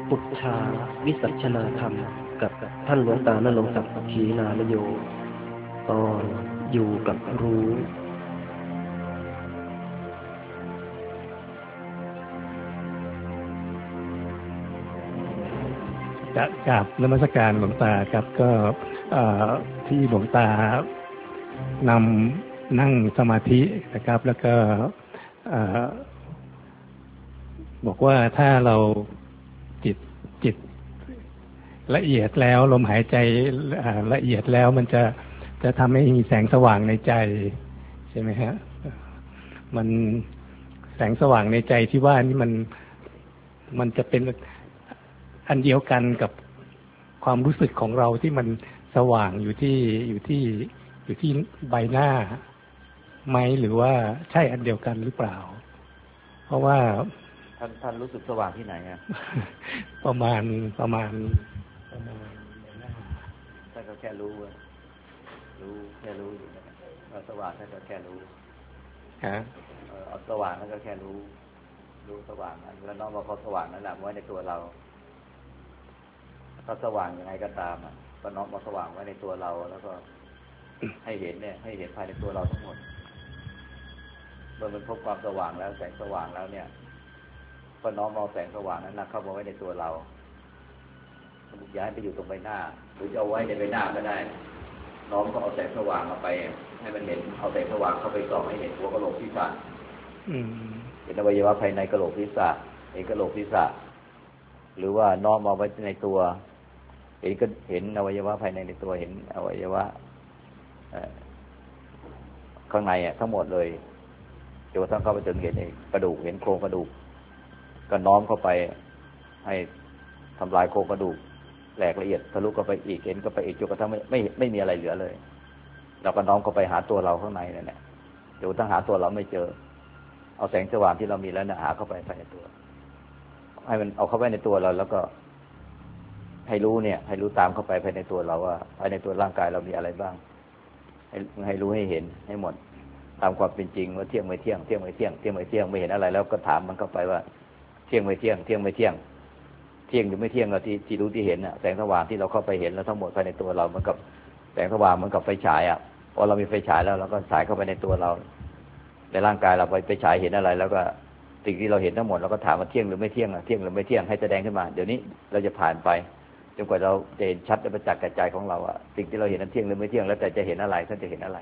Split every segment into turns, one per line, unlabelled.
ปุจฉาวิสัชนาธรรมกับท่านหลวงตาณรงค์ศักดิ์ขีณาลโยตอนอยู่กับรู้
กราบนมัสการหลวงตาครับก็ที่หลวงตานำนั่งสมาธินะครับแล้วก็บอกว่าถ้าเราจิตละเอียดแล้วลมหายใจละเอียดแล้วมันจะทำให้มีแสงสว่างในใจใช่ไหมฮะมันแสงสว่างในใจที่ว่านี่มันจะเป็นอันเดียวกันกับความรู้สึกของเราที่มันสว่างอยู่ที่ใบหน้าไหมหรือว่าใช่อันเดียวกันหรือเปล่าเพราะว่า
ท่านรู้สึกสว่างที่ไหนอ่ะ
ประมาณใบหน้า
ท่านก็แค่รู้แค่รู้อยู่นะว่าสว่างท่านก็แค่รู้เอาสว่างท่านก็แค่รู้สว่างนั้นแล้วน้อมเอาความสว่างนั้นแหละไว้ในตัวเราถ้าสว่างยังไงก็ตามอ่ะก็น้อมเอาสว่างไว้ในตัวเราแล้วก็ให้เห็นเนี่ยให้เห็นภายในตัวเราทั้งหมดเมื่อมันพบความสว่างแล้วแสงสว่างแล้วเนี่ยก็น้อมเอาแสงสว่างนั้นเข้ามาไว้ในตัวเราย้ายไปอยู่ตรงใบหน้าหรือจะเอาไว้ในใบหน้าก็ได้น้อมก็เอาแสงสว่างมาไปให้มันเห็นเอาแสงสว่างเข้าไปส่องให้เห็นหัวกะโหลกศีรษะเห็นอวัยวะภายในกะโหลกศีรษะเห็นกะโหลกศีรษะหรือว่าน้อมเอาไว้ในตัวเห็นอวัยวะภายในตัวเห็นอวัยวะข้างในทั้งหมดเลยจนกระทั่งเข้าไปจนเห็นกระดูกเห็นโครงกระดูกก็น้อมเข้าไปให้ทำลายโครงกระดูกแหลกละเอียดทะลุเข้าไปอีกเห็นเข้าไปอีกจนกระทั่งไม่มีอะไรเหลือเลยเราก็น้อมเข้าไปหาตัวเราข้างในนั่นแหละจนกระทั่งหาตัวเราไม่เจอเอาแสงสว่างที่เรามีแล้วหาเข้าไปภายในตัวให้มันเอาเข้าไปในตัวเราแล้วก็ให้รู้ตามเข้าไปภายในตัวเราว่าภายในตัวร่างกายเรามีอะไรบ้างให้รู้ให้เห็นให้หมดตามความเป็นจริงว่าเที่ยงไม่เที่ยงเที่ยงไม่เที่ยงเที่ยงไม่เที่ยงไม่เห็นอะไรแล้วก็ถามมันเข้าไปว่าเที่ยงไม่เที่ยงเที่ยงไม่เที่ยงเที่ยงหรือไม่เที่ยงเราที่รู้ที่เห็นแสงสว่างที่เราเข้าไปเห็นแล้วทั้งหมดภายในตัวเรามันกับแสงสว่างมันกับไฟฉายพอเรามีไฟฉายแล้วเราก็ฉายเข้าไปในตัวเราในร่างกายเราไปฉายเห็นอะไรแล้วก็สิ่งที่เราเห็นทั้งหมดเราก็ถามว่าเที่ยงหรือไม่เที่ยงเที่ยงหรือไม่เที่ยงให้แสดงขึ้นมาเดี๋ยวนี้เราจะผ่านไปจนกว่าเราจะเห็นชัดและประจักษ์แก่ใจของเราสิ่งที่เราเห็นนั้นเที่ยงหรือไม่เที่ยงแล้วแต่จะเห็นอะไรท่านจะเห็นอะไร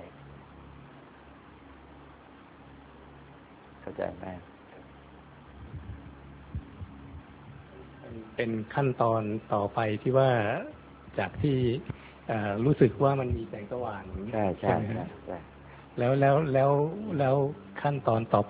เข้าใจไหม
เป็นขั้นตอนต่อไปที่ว่าจากที่รู้สึกว่ามันมีแสงสว่าง
ใช่
แล้วขั้นตอนต่อไป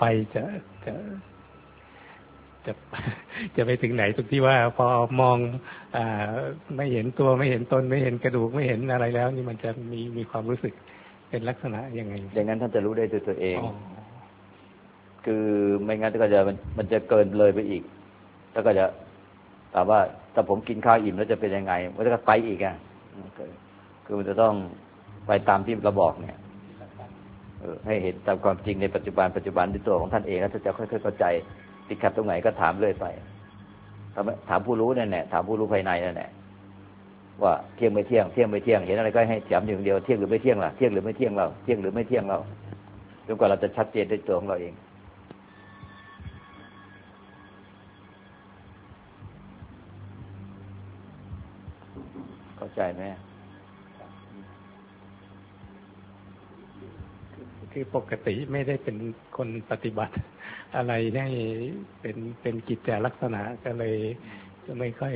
จะไปถึงไหนตรงที่ว่าพอมองไม่เห็นตัวไม่เห็นตนไม่เห็นกระดูกไม่เห็นอะไรแล้วนี่มันจะมีความรู้สึกเป็นลักษณะยังไง
อย่างนั้นท่านจะรู้ได้ด้วยตัวเองคือไม่งั้นก็จะมันจะเกินเลยไปอีกแล้วก็จะถามว่าถ้าผมกินข้าวอิ่มแล้วจะเป็นยังไงมันจะไปอีกคือมันจะต้องไปตามที่เราบอกเนี่ยให้เห็นตามความจริงในปัจจุบันในตัวของท่านเองแล้วท่านจะค่อยๆเข้าใจติดขัดตรงไหนก็ถามเรื่อยไปถามผู้รู้นั่นแหละถามผู้รู้ภายในนั่นแหละว่าเที่ยงไม่เที่ยงเที่ยงไม่เที่ยงเห็นอะไรก็ให้ถามอย่างเดียวเที่ยงหรือไม่เที่ยงล่ะเที่ยงหรือไม่เที่ยงเราเที่ยงหรือไม่เที่ยงเราจนกว่าเราจะชัดเจนในตัวของเราเองเข้าใจไหม
คือปกติไม่ได้เป็นคนปฏิบัติอะไรให้เป็นกิจจลักษณะก็เลยไม่ค่อย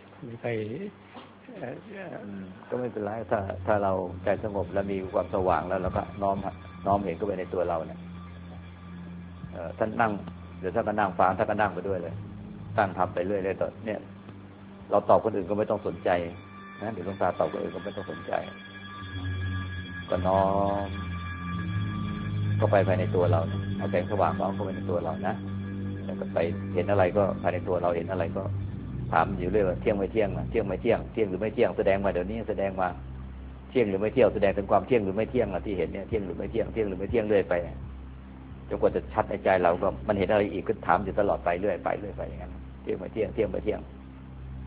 ก็ไม่เป็นไรถ้าเราใจสงบแล้วมีความสว่างแล้วเราก็น้อมเห็นเข้าไปในตัวเราเนี่ยท่านนั่งเดี๋ยวท่านก็นั่งฟังท่านก็นั่งไปด้วยเลยตั้งทำไปเรื่อยเลยตอนเนี่ยเราตอบคนอื่นก็ไม่ต้องสนใจนะเดี๋ยวหลวงตาตอบคนอื่นก็ไม่ต้องสนใจก็น้อมก็ไปภายในตัวเราเอาแสงสว่างน้อมเข้าไปในตัวเรานะแล้วก็ไปเห็นอะไรก็ภายในตัวเราเห็นอะไรก็ถามอยู่เรื่อยว่าเที่ยงไม่เที่ยงเที่ยงไม่เที่ยงเที่ยงหรือไม่เที่ยงแสดงมาเดี๋ยวนี้แสดงมาเที่ยงหรือไม่เที่ยงแสดงถึงความเที่ยงหรือไม่เที่ยงที่เห็นเนี่ยเที่ยงหรือไม่เที่ยงเที่ยงหรือไม่เที่ยงเรื่อยไปจนกว่าจะชัดในใจเราก็มันเห็นอะไรอีกก็ถามอยู่ตลอดไปเรื่อยไปอย่างนั้นเที่ยงไม่เที่ยงเที่ยงไม่เที่ยง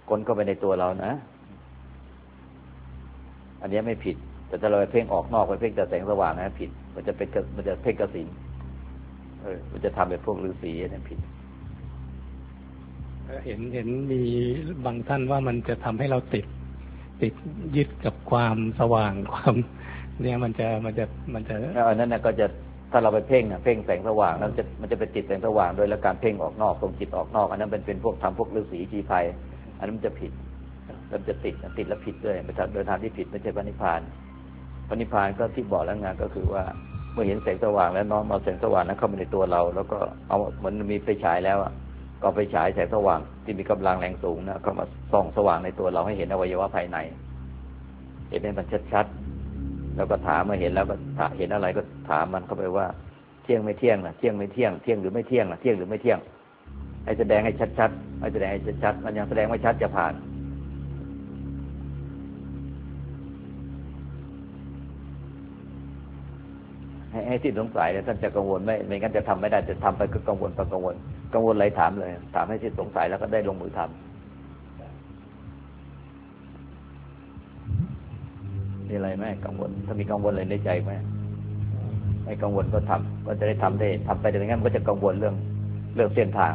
กลเข้าไปในตัวเรานะอันนี้ไม่ผิดแต่ถ้าเราไปเพ่งออกนอกไปเพ่งแต่แสงสว่างนะผิดมันจะเพ่งกสิณมันจะทำเป็นพวกฤาษีนั่นผิด
เห็นมีบางท่านว่ามันจะทำให้เราติดยึดกับความสว่างความเนี่ยมันจะ
อันนั้นนะก็จะถ้าเราไปเพ่งเพ่งแสงสว่างแล้วมันจะไปติดแสงสว่างโดยแล้วการเพ่งออกนอกส่งจิตออกนอกอันนั้นเป็นพวกทำพวกฤาษีชีภัยอันนั้นมันจะผิดมันจะติดแล้วผิดด้วยไปโดยทางที่ผิดไม่ใช่พระนิพพานพระนิพพานก็ที่บอกแล้วไงก็คือว่าเมื่อเห็นแสงสว่างแล้วน้อมเอาแสงสว่างนั้นเข้ามาในตัวเราแล้วก็เอาเหมือนมีไฟฉายแล้วก็ไปฉายแสงสว่างที่มีกำลังแรงสูงนะเข้ามาส่องสว่างในตัวเราให้เห็นอวัยวะภายในเห็นให้มันชัดๆแล้วก็ถามมาเห็นแล้วก็เห็นอะไรก็ถามมันเข้าไปว่าเที่ยงไม่เที่ยงนะเที่ยงไม่เที่ยงเที่ยงหรือไม่เที่ยงนะเที่ยงหรือไม่เที่ยงให้แสดงให้ชัดๆให้แสดงให้ชัดๆมันยังแสดงไม่ชัดจะผ่านให้ที่สงสัยเนี่ยท่านจะกังวลไม่งั้นจะทำไม่ได้จะทำไปก็กังวลอะไรถามเลยถามให้ที่สงสัยแล้วก็ได้ลงมือทำมีอะไรไหมกังวลถ้ามีกังวลอะไรในใจไหมไม่กังวลก็ทำก็จะได้ทำไปแต่ไม่งั้นก็จะกังวลเรื่องเส้นทาง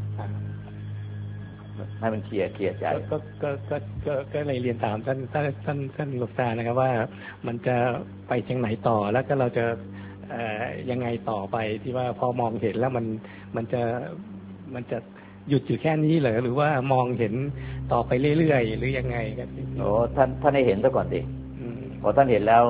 ให้มันเคลียร์ใจ
ก็เลยเรียนถามท่านหลวงตานะครับว่ามันจะไปทางไหนต่อแล้วก็เราจะยังไงต่อไปที่ว่าพอมองเห็นแล้วมันจะหยุดอยู่แค่นี้เหรอหรือว่ามองเห็นต่อไปเรื่อยๆหรือยังไงครับ
โอ้ท่านให้เห็นซะก่อนดิพอท่านเห็นแล้ว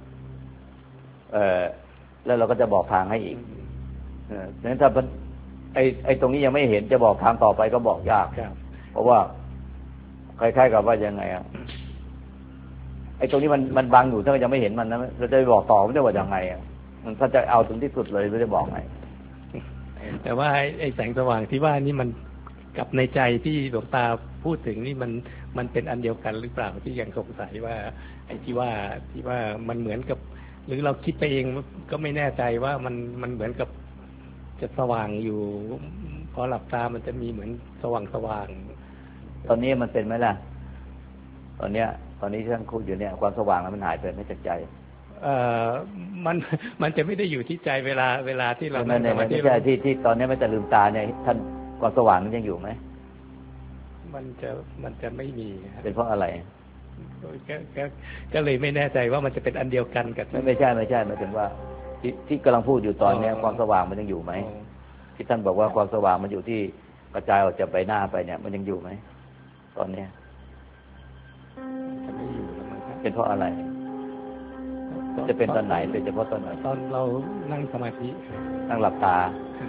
แล้วเราก็จะบอกทางให้อีกฉะนั้นถ้าไอ้ตรงนี้ยังไม่เห็นจะบอกทางต่อไปก็บอกยากเพราะว่าคล้ายๆกับว่ายังไงไอ้ตรงนี้มันบังอยู่ถ้ายังไม่เห็นมันนะเราจะบอกต่อไม่ได้ว่ายังไงมันถ้าจะเอาถึงที่สุดเลยเราจะบอกไง
แต่ว่าไอ้แสงสว่างที่ว่านี่มันกับในใจที่หลวงตาพูดถึงนี่มันเป็นอันเดียวกันหรือเปล่าที่ยังสงสัยว่าไอ้ที่ว่ามันเหมือนกับหรือเราคิดไปเองก็ไม่แน่ใจว่ามันเหมือนกับจะสว่างอยู่พอหลับตามันจะมีเหมือนสว่าง
ตอนนี้มันเป็นไหมล่ะตอนนี้ที่ท่านพูดอยู่เนี่ยความสว่างมันหายไปไม่จากใจ
มันจะไม่ได้อยู่ที่ใจเวลาที่เรา
ไม่ใช่ที่ตอนนี้ไม่แต่ลืมตาเนี่ยท่านความสว่างมันยังอยู่ไหม
มันจะไม่มี
เป็นเพราะอะไร
ก็เลยไม่แน่ใจว่ามันจะเป็นอันเดียวกันกับ
ไม่ใช่หมายถึงว่าที่กำลังพูดอยู่ตอนนี้ความสว่างมันยังอยู่ไหมที่ท่านบอกว่าความสว่างมันอยู่ที่กระจายออกจากใบหน้าไปเนี่ยมันยังอยู่ไหมตอนนี้เป็นเพราะอะไรจะเป็นตอนไหนเป็นเฉพาะตอนไหน
ตอนเรานั่งสมาธิ
นั่งหลับตา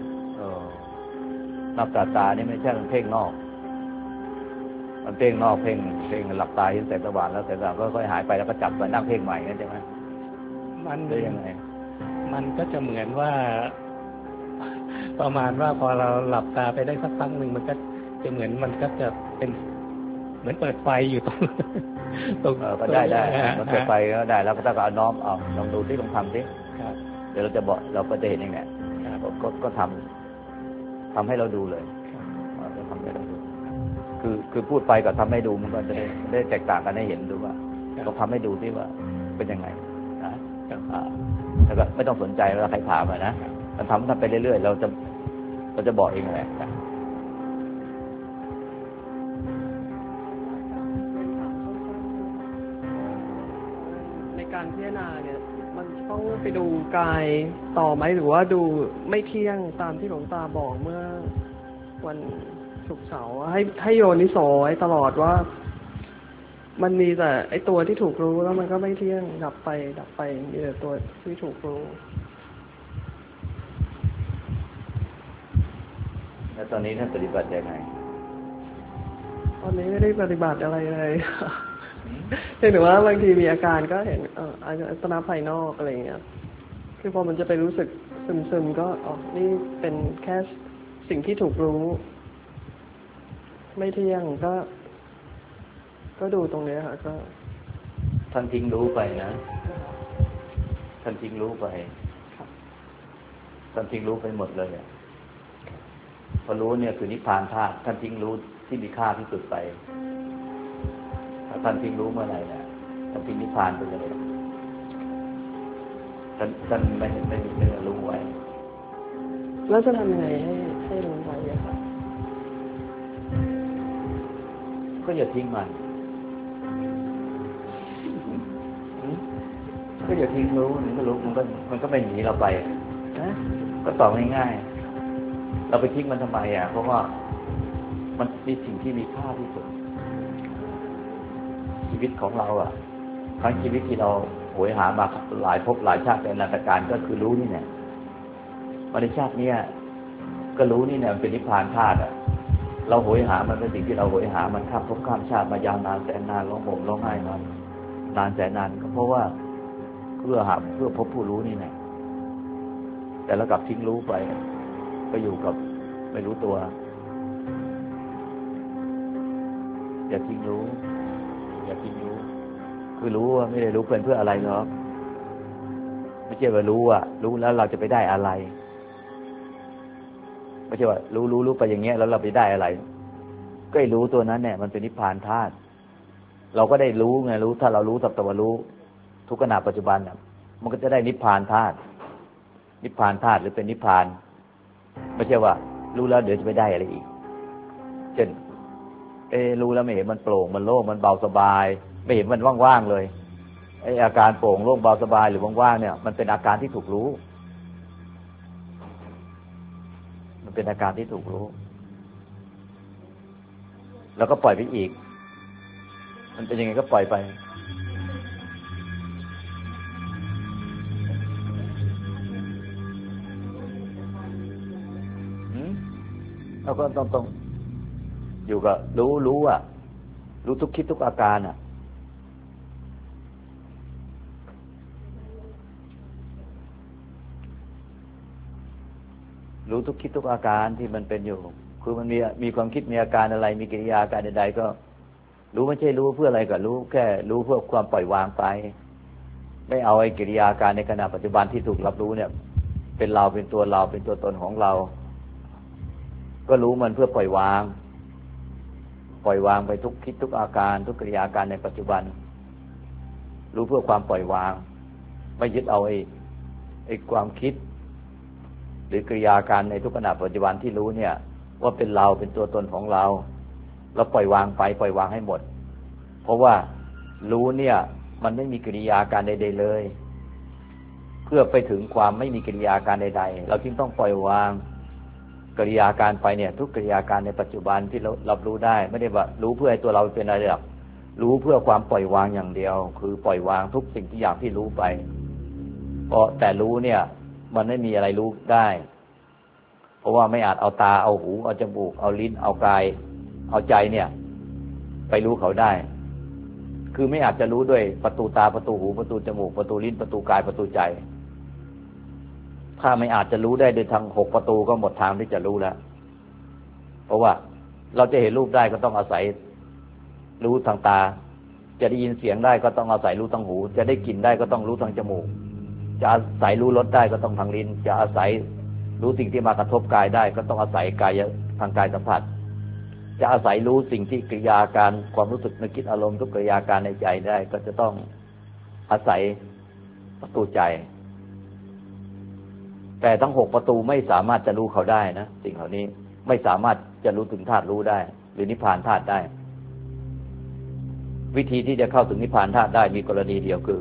หลับตานี่ไม่ใช่เพ่งนอกมันเพ่งนอกเพ่งหลับตาเห็นแสงสว่างแล้วแสงสว่างก็ค่อยหายไปแล้วก็จับไปนั่งเพ่งใหม่นั่นใช่ไหม
มันได้ยังไงมันก็จะเหมือนว่าประมาณว่าพอเราหลับตาไปได้สักพักหนึ่งมันก็จะเหมือนมันก็จะเป็นเหมือนเปิดไฟอยู่ตรง
ก็ได้มันเปิดไฟก็ได้แล้วก็ต้องเอาน้อมลองดูที่ลองทำสิเดี๋ยวเราจะบอกเราก็จะเห็นเองแหละก็ทำให้เราดูเลยทำให้เราดูคือพูดไปกับทำให้ดูมันก็จะได้แตกต่างกันให้เห็นดูว่าเราทำให้ดูที่ว่าเป็นยังไงนะแล้วก็ไม่ต้องสนใจเวลาใครถามนะมันทำไปเรื่อยๆเราจะบอกเองแหละ
ในการพิจารณาเนี่ยมันต้องไปดูกายต่อไหมหรือว่าดูไม่เที่ยงตามที่หลวงตาบอกเมื่อวันศุกร์เสาร์ให้โยนิโสไว้ตลอดว่ามันมีแต่ไอตัวที่ถูกรู้แล้วมันก็ไม่เที่ยงดับไปมีแต่ตัวที่ถูกรู้
แล้วตอนนี้ท่านปฏิบัติยังไง
ตอนนี้ไม่ได้ปฏิบัติอะไรเลยเห็นว่าบางทีมีอาการก็เห็นอาการภายนอกอะไรเงี้ยคือพอมันจะไปรู้สึกซึมก็นี่เป็นแค่สิ่งที่ถูกรู้ไม่เที่ยงก็ดูตรงนี้ค่ะก็
ท่านทิ้งรู้ไปนะท่านทิ้งรู้ไปท่านทิ้งรู้ไปหมดเลยพอรู้เนี่ยคือนิพพานธาตุท่านทิ้งรู้ที่มีค่าที่สุดไปท่านทิ้งรู้เมื่อไหร่เนี่ยท่านทิ้งนิพพานไปเลยท่านไม่มีเนื้อรู้ไว้
แล้วจะทำยังไงให้รู้ไว้อะคะ
ก็อย่าทิ้งมันก็อย่าทิ้งรู้มันก็รู้มันก็ไม่หนีเราไปนะก็ตอบง่ายๆเราไปทิ้งมันทำไมอ่ะเพราะว่ามันมีสิ่งที่มีค่าที่สุดชีวิตของเราอ่ะทั้งชีวิตที่เราโหยหามาหลายภพหลายชาติในอนาคตก็คือรู้นี่เนี่ยในชาตินี้ก็รู้นี่เนี่ยมันเป็นนิพพานธาตุอ่ะเราโหยหามันเป็นสิ่งที่เราโหยหามันข้ามภพข้ามชาติมายาวนานแสนนานร้องห่มร้องไห้นานแสนนานก็เพราะว่าเพื่อพบผู้รู้นี่แหละแต่เรากลับทิ้งรู้ไปก็อยู่กับไม่รู้ตัวอย่าทิ้งรู้คือรู้ว่าไม่ได้รู้เพื่ออะไรหรอกไม่ใช่ว่ารู้แล้วเราจะไปได้อะไรไม่ใช่ว่ารู้ไปอย่างเงี้ยแล้วเราไปได้อะไรก็รู้ตัวนั้นเนี่ยมันเป็นนิพพานธาตุเราก็ได้รู้ไงรู้ถ้าเรารู้สักแต่ว่ารู้ทุกขณะปัจจุบันเนี่ยมันก็จะได้นิพพานธาตุหรือเป็นนิพพานไม่ใช่ว่ารู้แล้วเดี๋ยวจะไปได้อะไรอีกเช่นรู้แล้วไม่เห็นมันโปร่งมันโล่งมันเบาสบายไม่เห็นมันว่างๆเลยอาการโปร่งโล่งเบาสบายหรือว่างๆเนี่ยมันเป็นอาการที่ถูกรู้มันเป็นอาการที่ถูกรู้แล้วก็ปล่อยไปอีกมันเป็นยังไงก็ปล่อยไปเราก็ต้องอยู่กับรู้รู้ทุกคิดทุกอาการรู้ทุกคิดทุกอาการที่มันเป็นอยู่คือมันมีความคิดมีอาการอะไรมีกิริยาอาการใดๆก็รู้ไม่ใช่รู้เพื่ออะไรก็รู้แค่รู้เพื่อความปล่อยวางไปไม่เอาไอ้กิริยาอาการในขณะปัจจุบันที่ถูกรับรู้เนี่ยเป็นเราเป็นตัวเราเป็นตัวตนของเราก็รู้มันเพื่อปล่อยวางไปทุกคิดทุกอาการทุกกิริยาการในปัจจุบันรู้เพื่อความปล่อยวางไม่ยึดเอาไอ้ความคิดหรือกิริยาการในทุกขณะปัจจุบันที่รู้เนี่ยว่าเป็นเราเป็นตัวตนของเราแล้วปล่อยวางให้หมดเพราะว่ารู้เนี่ยมันไม่มีกิริยาการใดๆเลยเพื่อไปถึงความไม่มีกิริยาการใดๆเราจึงต้องปล่อยวางกิริยาการไปเนี่ยทุกกิริยาการในปัจจุบันที่เรารับรู้ได้ไม่ได้ว่ารู้เพื่อให้ตัวเราเป็นอะไรหรอกรู้เพื่อความปล่อยวางอย่างเดียวคือปล่อยวางทุกสิ่งทุกอย่างที่รู้ไปเพราะแต่รู้เนี่ยมันไม่มีอะไรรู้ได้เพราะว่าไม่อาจเอาตาเอาหูเอาจมูกเอาลิ้นเอากายเอาใจเนี่ยไปรู้เขาได้คือไม่อาจจะรู้ด้วยประตูตาประตูหูประตูจมูกประตูลิ้นประตูกายประตูใจถ้าไม่อาจจะรู้ได้โดยทาง6ประตูก็หมดทางที่จะรู้แล้วเพราะว่าเราจะเห็นรูปได้ก็ต้องอาศัยรู้ทางตาจะได้ยินเสียงได้ก็ต้องอาศัยรู้ทางหูจะได้กลิ่นได้ก็ต้องรู้ทางจมูกจะอาศัยรู้รสได้ก็ต้องทางลิ้นจะอาศัยรู้สิ่งที่มากระทบกายได้ก็ต้องอาศัยกายทางกายสัมผัสจะอาศัยรู้สิ่งที่กิริยาการความรู้สึกนึกคิดอารมณ์ทุกกิริยาการในใจได้ก็จะต้องอาศัยประตูใจแต่ทั้ง6ประตูไม่สามารถจะรู้เขาได้นะสิ่งเหล่านี้ไม่สามารถจะรู้ถึงธาตุรู้ได้หรือนิพพานธาตุได้วิธีที่จะเข้าถึงนิพพานธาตุได้มีกรณีเดียวคือ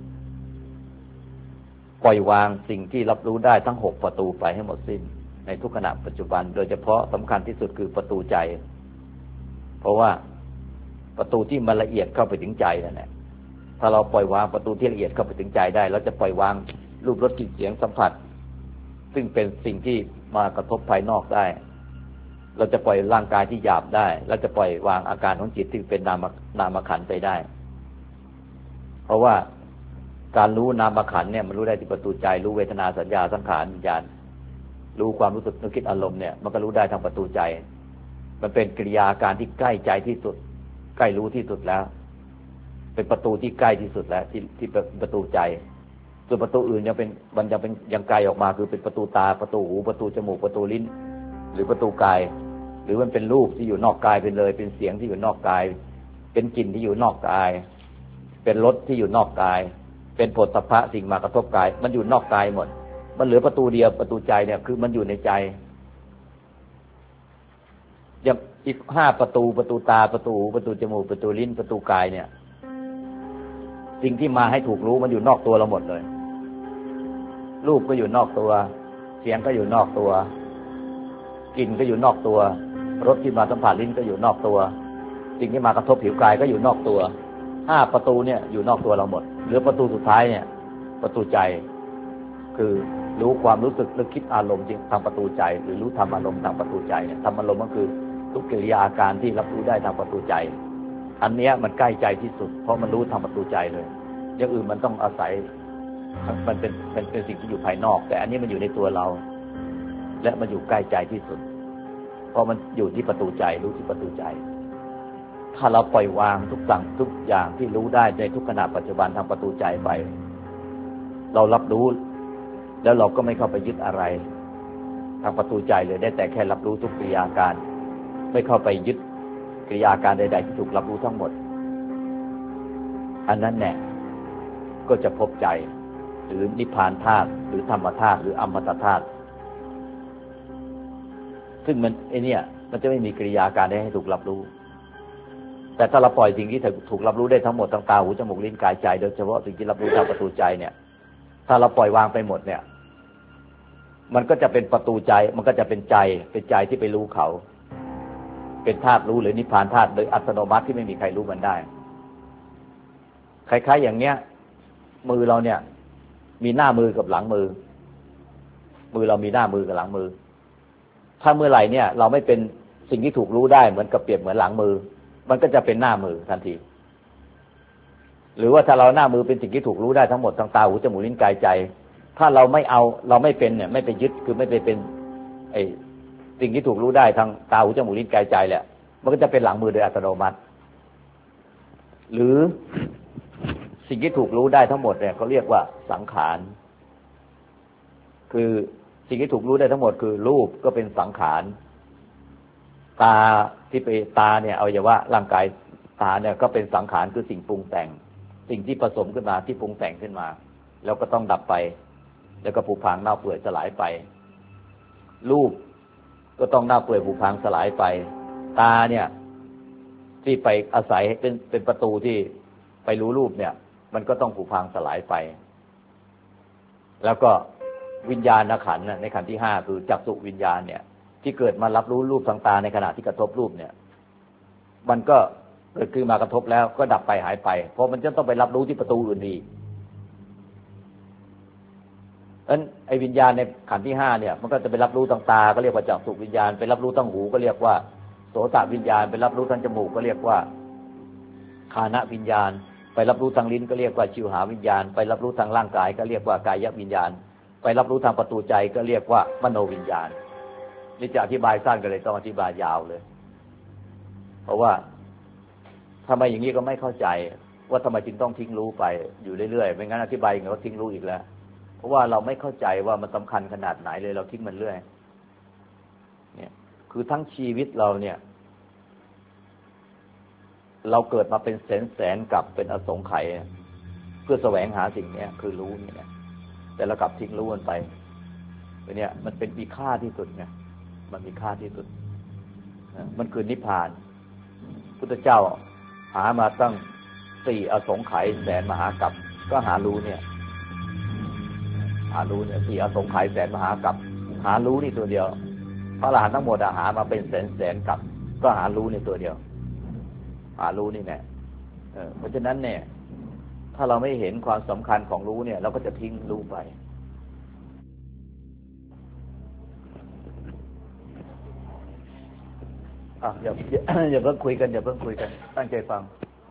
ปล่อยวางสิ่งที่รับรู้ได้ทั้ง6ประตูไปให้หมดสิ้นในทุกขณะปัจจุบันโดยเฉพาะสำคัญที่สุดคือประตูใจเพราะว่าประตูที่มันละเอียดเข้าไปถึงใจนั่นแหละถ้าเราปล่อยวางประตูที่ละเอียดเข้าไปถึงใจได้เราจะปล่อยวางรูปรสกลิ่นเสียงสัมผัสซึ่งเป็นสิ่งที่มากระทบภายนอกได้เราจะปล่อยร่างกายที่หยาบได้เราจะปล่อยวางอาการของจิตที่เป็นนามขันธ์ไปได้เพราะว่าการรู้นามขันธ์เนี่ยมันรู้ได้ที่ประตูใจรู้เวทนาสัญญาสังขารวิญญาณรู้ความรู้สึกนึกคิดอารมณ์เนี่ยมันก็รู้ได้ทางประตูใจมันเป็นกิริยาการที่ใกล้ใจที่สุดใกล้รู้ที่สุดแล้วเป็นประตูที่ใกล้ที่สุดแล้วที่ประตูใจส่วนประตูอื่นยังไกลออกมาคือเป็นประตูตาประตูหูประตูจมูกประตูลิ้นหรือประตูกายหรือมันเป็นรูปที่อยู่นอกกายไปเลยเป็นเสียงที่อยู่นอกกายเป็นกลิ่นที่อยู่นอกกายเป็นรสที่อยู่นอกกายเป็นโผฏฐัพพะสิ่งมากระทบกายมันอยู่นอกกายหมดมันเหลือประตูเดียวประตูใจเนี่ยคือมันอยู่ในใจอย่างอีก5ประตูตาประตูจมูกประตูลิ้นประตูกายเนี่ยสิ่งที่มาให้ถูกรู้มันอยู่นอกตัวเราหมดเลยรูปก็อยู่นอกตัวเสียงก็อยู่นอกตัวกลิ่นก็อยู่นอกตัวรสที่มาสัมผัสลิ้นก็อยู่นอกตัวสิ่งที่มากระทบผิวกายก็อยู่นอกตัว5ประตูเนี่ยอยู่นอกตัวเราหมดเหลือประตูสุดท้ายเนี่ยประตูใจคือรู้ความรู้สึกนึกคิดอารมณ์ทางประตูใจหรือรู้ธรรมอารมณ์ทางประตูใจเนี่ยธรรมอารมณ์ก็คือทุกกิริยาอาการที่รับรู้ได้ทางประตูใจอันเนี้ยมันใกล้ใจที่สุดเพราะมันรู้ทางประตูใจเลยอย่างอื่นมันต้องอาศัยมันเป็นสิ่งที่อยู่ภายนอกแต่อันนี้มันอยู่ในตัวเราและมันอยู่ใกล้ใจที่สุดเพราะมันอยู่ที่ประตูใจรู้ที่ประตูใจถ้าเราปล่อยวางทุกสั่งทุกอย่างที่รู้ได้ในทุกขณะปัจจุบันทางประตูใจไปเรารับรู้แล้วเราก็ไม่เข้าไปยึดอะไรทางประตูใจเลยได้แต่แค่รับรู้ทุกกิริยาการไม่เข้าไปยึดกิริยาการใดๆที่ถูกรับรู้ทั้งหมดอันนั้นแน่ก็จะพบใจหรือนิพพานธาตุหรือธรรมธาตุหรืออมตะธาตุซึ่งมันมันจะไม่มีกิริยาการใดให้ถูกรับรู้แต่ถ้าเราปล่อยสิ่งที่ถูกรับรู้ได้ทั้งหมดทางตาหูจมูกลิ้นกายใจโดยเฉพาะสิ่งที่รับรู้ทางประตูใจเนี่ยถ้าเราปล่อยวางไปหมดเนี่ยมันก็จะเป็นประตูใจมันก็จะเป็นใจที่ไปรู้เขาเป็นธาตุรู้หรือนิพพานธาตุโดยอัตโนมัติที่ไม่มีใครรู้มันได้คล้ายๆอย่างเนี้ยมือเราเนี่ยมีหน้ามือกับหลังมือเรามีหน้ามือกับหลังมือถ้าเมื่อไหร่เนี่ยเราไม่เป็นสิ่งที่ถูกรู้ได้เหมือนกับเปรียบเหมือนหลังมือมันก็จะเป็นหน้ามือทันทีหรือว่าถ้าเราหน้ามือเป็นสิ่งที่ถูกรู้ได้ทั้งหมดทางตาหูจมูกลิ้นกายใจถ้าเราไม่เป็นเนี่ยไม่ไปยึดคือไม่ไปเป็นไอ้สิ่งที่ถูกรู้ได้ทางตาหูจมูกลิ้นกายใจแหละมันก็จะเป็นหลังมือโดยอัตโนมัติหรือสิ่งที่ถูกรู้ได้ทั้งหมดเนี่ยเขาเรียกว่าสังขารคือสิ่งที่ถูกรู้ได้ทั้งหมดคือรูปก็เป็นสังขารตาที่ไปตาเนี่ยอวัยวะร่างกายตาเนี่ยก็เป็นสังขารคือสิ่งปรุงแต่งสิ่งที่ผสมขึ้นมาที่ปรุงแต่งขึ้นมาแล้วก็ต้องดับไปแล้วก็ผุพังเน่าเปื่อยสลายไปรูปก็ต้องเน่าเปื่อยผุพังสลายไปตาเนี่ยที่ไปอาศัยเป็นประตูที่ไปรู้รูปเนี่ยมันก็ต้องผุพังสลายไปแล้วก็วิญญาณขันธ์ในขันธ์ที่5คือจักษุวิญญาณเนี่ยที่เกิดมารับรู้รูปทางตาในขณะที่กระทบรูปเนี่ยมันก็เกิดขึ้นมากระทบแล้วก็ดับไปหายไปเพราะมันจะต้องไปรับรู้ที่ประตูอื่นอีกไอ้วิญญาณในขันธ์ที่5เนี่ยมันก็จะไปรับรู้ทางตาก็เรียกว่าจักษุวิญญาณไปรับรู้ทางหูก็เรียกว่าโสตวิญญาณไปรับรู้ทางจมูกก็เรียกว่าฆานวิญญาณไปรับรู้ทางลิ้นก็เรียกว่าชิวหาวิญญาณไปรับรู้ทางร่างกายก็เรียกว่ากายวิญญาณไปรับรู้ทางประตูใจก็เรียกว่ามโนวิญญาณนี่จะอธิบายสั้นก็เลยต้องอธิบายยาวเลยเพราะว่าทำไมอย่างนี้ก็ไม่เข้าใจว่าทำไมจึงต้องทิ้งรู้ไปอยู่เรื่อยๆไม่งั้นอธิบายอย่างนี้ว่าทิ้งรู้อีกแล้วเพราะว่าเราไม่เข้าใจว่ามันสำคัญขนาดไหนเลยเราทิ้งมันเรื่อยเนี่ยคือทั้งชีวิตเราเนี่ยเราเกิดมาเป็นแสนกับเป็นอสงไขยเพื่อแสวงหาสิ่งนี้คือรู้นี่นะแต่เรากลับทิ้งรู้มันไปเนี่ยมันเป็นมีค่าที่สุดไงมันมีค่าที่สุดมันคือนิพพานพุทธเจ้าหามาตั้ง4อสงไขยแสนมหากัปก็หารู้เนี่ย4อสงไขยแสนมหากัปหารู้นี่ตัวเดียวพระอรหันต์ทั้งหมดหามาเป็นแสนกัปก็หารู้ในตัวเดียวหารู้นี่แน่เพราะฉะนั้นเนี่ยถ้าเราไม่เห็นความสำคัญของรู้เนี่ยเราก็จะทิ้งรู้ไปอย่าเพิ่งคุยกันตั้งใจฟัง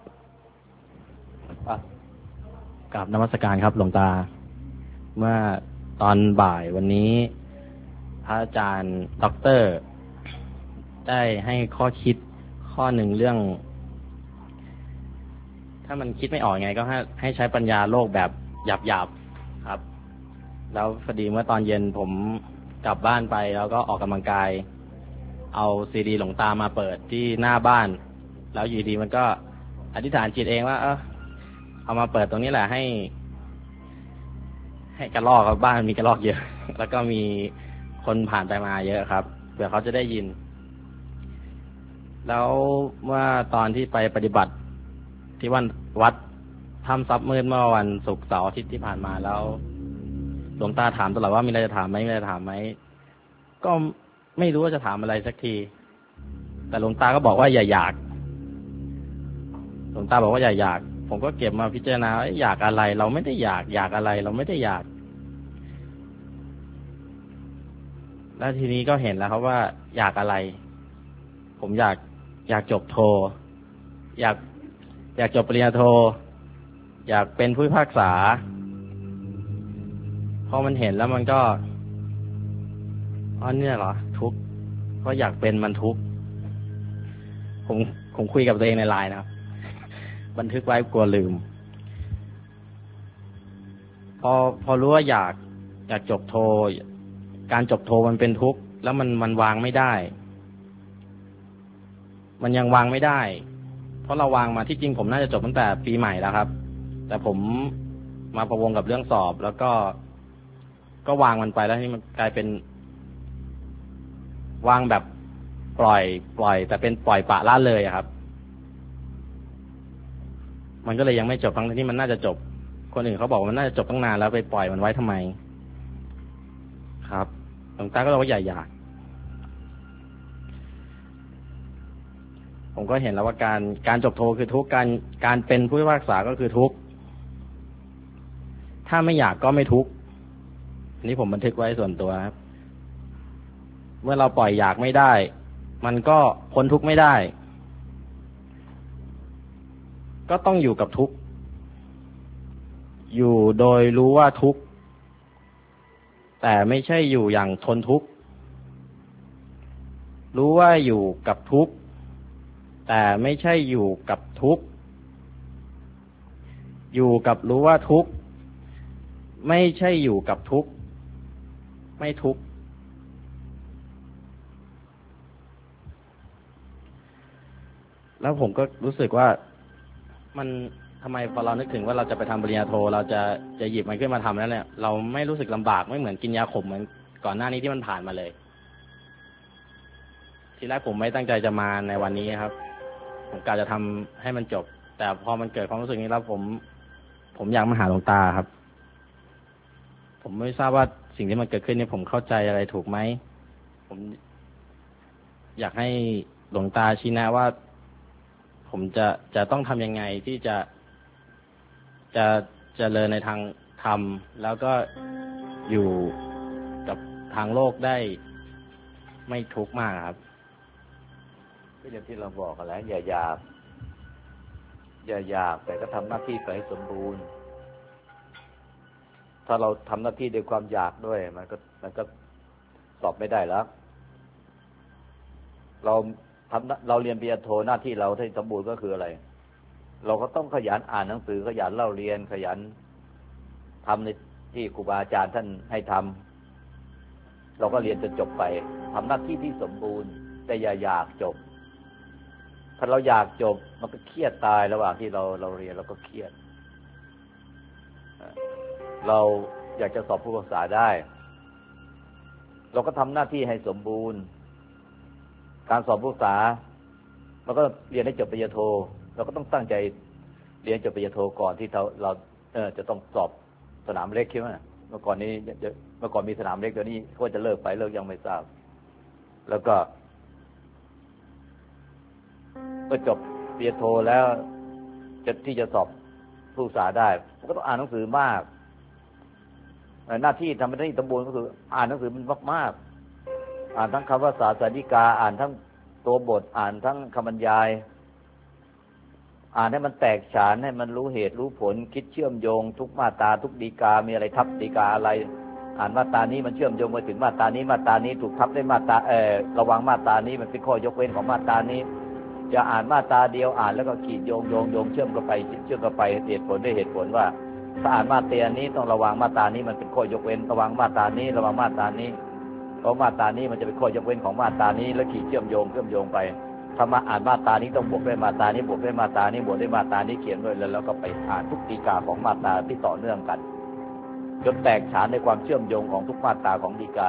กราบนมัสการครับหลวงตาเมื่อตอนบ่ายวันนี้พระอาจารย์ด็อกเตอร์ได้ให้ข้อคิดข้อหนึ่งเรื่องถ้ามันคิดไม่ออกไงก็ให้ใช้ปัญญาโลกแบบหยาบๆครับแล้วพอดีเมื่อตอนเย็นผมกลับบ้านไปแล้วก็ออกกำลังกายเอาซีดีหลวงตามาเปิดที่หน้าบ้านแล้วอยู่ดีมันก็อธิษฐานจิตเองว่าเอามาเปิดตรงนี้แหละให้กระรอกครับบ้านมีกระรอกเยอะ แล้วก็มีคนผ่านไปมาเยอะครับเผื่อเขาจะได้ยินแล้วเมื่อตอนที่ไปปฏิบัติที่วัดถ้ำซับมืดเมื่อวันศุกร์เสาร์อาทิตย์ที่ผ่านมาแล้วหลวงตาถามตลอดว่ามีอะไรจะถามไหมมีอะไรจะถามไหมก็ไม่รู้ว่าจะถามอะไรสักทีแต่หลวงตาก็บอกว่าอย่าอยากหลวงตาบอกว่าอย่าอยากผมก็เก็บมาพิจารณาอยากอะไรเราไม่ได้อยากอะไรเราไม่ได้อยากแล้วทีนี้ก็เห็นแล้วครับว่าอยากอะไรผมอยากจบโทอยากจบปริญญาโทอยากเป็นผู้พิพากษาพอมันเห็นแล้วมันก็เนี่ยเหรอทุกข์เพราะอยากเป็นมันทุกข์ผมคุยกับตัวเองในไลน์นะครับบันทึกไว้กลัวลืมพอรู้ว่าอยากจบโทการจบโทมันเป็นทุกข์แล้วมันวางไม่ได้มันยังวางไม่ได้เพราะเราวางมาที่จริงผมน่าจะจบตั้งแต่ปีใหม่แล้วครับแต่ผมมาพะวงกับเรื่องสอบแล้วก็วางมันไปแล้วนี่มันกลายเป็นวางแบบปล่อยแต่เป็นปล่อยปะละเลยครับมันก็เลยยังไม่จบทั้งที่มันน่าจะจบคนอื่นเขาบอกว่ามันน่าจะจบตั้งนานแล้วไปปล่อยมันไว้ทำไมครับหลวงตาก็บอกว่าอย่าอยากผมก็เห็นแล้วว่าการจบโทคือทุกข์การเป็นผู้พิพากษาก็คือทุกข์ถ้าไม่อยากก็ไม่ทุกข์อันนี้ผมบันทึกไว้ส่วนตัวครับเมื่อเราปล่อยอยากไม่ได้มันก็พ้นทุกข์ไม่ได้ก็ต้องอยู่กับทุกข์อยู่โดยรู้ว่าทุกข์แต่ไม่ใช่อยู่อย่างทนทุกข์รู้ว่าอยู่กับทุกข์แต่ไม่ใช่อยู่กับทุกข์อยู่กับรู้ว่าทุกข์ไม่ใช่อยู่กับทุกข์ไม่ทุกข์แล้วผมก็รู้สึกว่ามันทำไมพอเรานึกถึงว่าเราจะไปทำปริญญาโทเราจะหยิบมันขึ้นมาทำแล้วเนี่ยเราไม่รู้สึกลำบากไม่เหมือนกินยาขมเหมือนก่อนหน้านี้ที่มันผ่านมาเลยทีแรกผมไม่ตั้งใจจะมาในวันนี้ครับผมกะจะทำให้มันจบแต่พอมันเกิดความรู้สึกนี้แล้วผมอยากมาหาหลวงตาครับผมไม่ทราบว่าสิ่งที่มันเกิดขึ้นเนี่ยผมเข้าใจอะไรถูกไหมผมอยากให้หลวงตาชี้แนะว่าผมจะต้องทำยังไงที่จะเจริญในทางธรรมแล้วก็อยู่กับทางโลกได้ไม่ทุกข์มากครับ
ก็อย่างที่เราบอกกันแล้วอย่าอยากแต่ก็ทำหน้าที่ไปให้สมบูรณ์ถ้าเราทำหน้าที่ด้วยความอยากด้วยมันก็สอบไม่ได้แล้วเราเรียนปริญญาโทหน้าที่เราที่สมบูรณ์ก็คืออะไรเราก็ต้องขยันอ่านหนังสือขยันเล่าเรียนขยันทำในที่ครูบาอาจารย์ท่านให้ทำเราก็เรียนจนจบไปทำหน้าที่ที่สมบูรณ์แต่อย่าอยากจบถ้าเราอยากจบมันก็เครียดตายระหว่างที่เราเรียนเราก็เครียดเราอยากจะสอบผู้พิพากษาได้เราก็ทำหน้าที่ให้สมบูรณ์การสอบผู้พิพากษามันก็เรียนให้จบปริญญาโทเราก็ต้องตั้งใจเรียนจบปริญญาโทก่อนที่เราจะต้องสอบสนามเล็กใช่ไหมเมื่อก่อนมีสนามเล็กเดี๋ยวนี้ก็จะเลิกยังไม่ทราบแล้วก็จบปริญญาโทแล้วที่จะสอบผู้พิพากษาได้ก็ต้องอ่านหนังสือมากหน้าที่ทำหน้าที่สมบูรณ์ก็คืออ่านหนังสือมันมากๆอ่านทั้งคำภาษาสาริกาอ่านทั้งตัวบทอ่านทั้งคำบรรยายอ่านให้มันแตกฉานให้มันรู้เหตุรู้ผลคิดเชื่อมโยงทุกมาตราทุกฎีกามีอะไรทับฎีกาอะไรอ่านมาตรานี้มันเชื่อมโยงไปถึงมาตรานี้ถูกทับด้วยมาตราระวังมาตรานี้มันเป็นข้อยกเว้นของมาตรานี้จะอ่านมาตราเดียวอ่านแล้วก็ขีดโยงเชื่อมกันไปเหตุผลด้วยเหตุผลว่าถ้าอ่านมาตรานี้ต้องระวังมาตรานี้มันเป็นข้อยกเว้นระวังมาตรานี้ระวังมาตรานี้เพราะมาตรานี้มันจะเป็นข้อยกเว้นของมาตรานี้แล้วขีดเชื่อมโยงไปถ้ามาอ่านมาตรานี้ต้องบวกด้วยมาตรานี้บวกด้วยมาตรานี้บวกด้วยมาตรานี้เขียนด้วยแล้วก็ไปอ่านทุกฎีกาของมาตราที่ต่อเนื่องกันจนแตกฉานในความเชื่อมโยงของทุกมาตราของฎีกา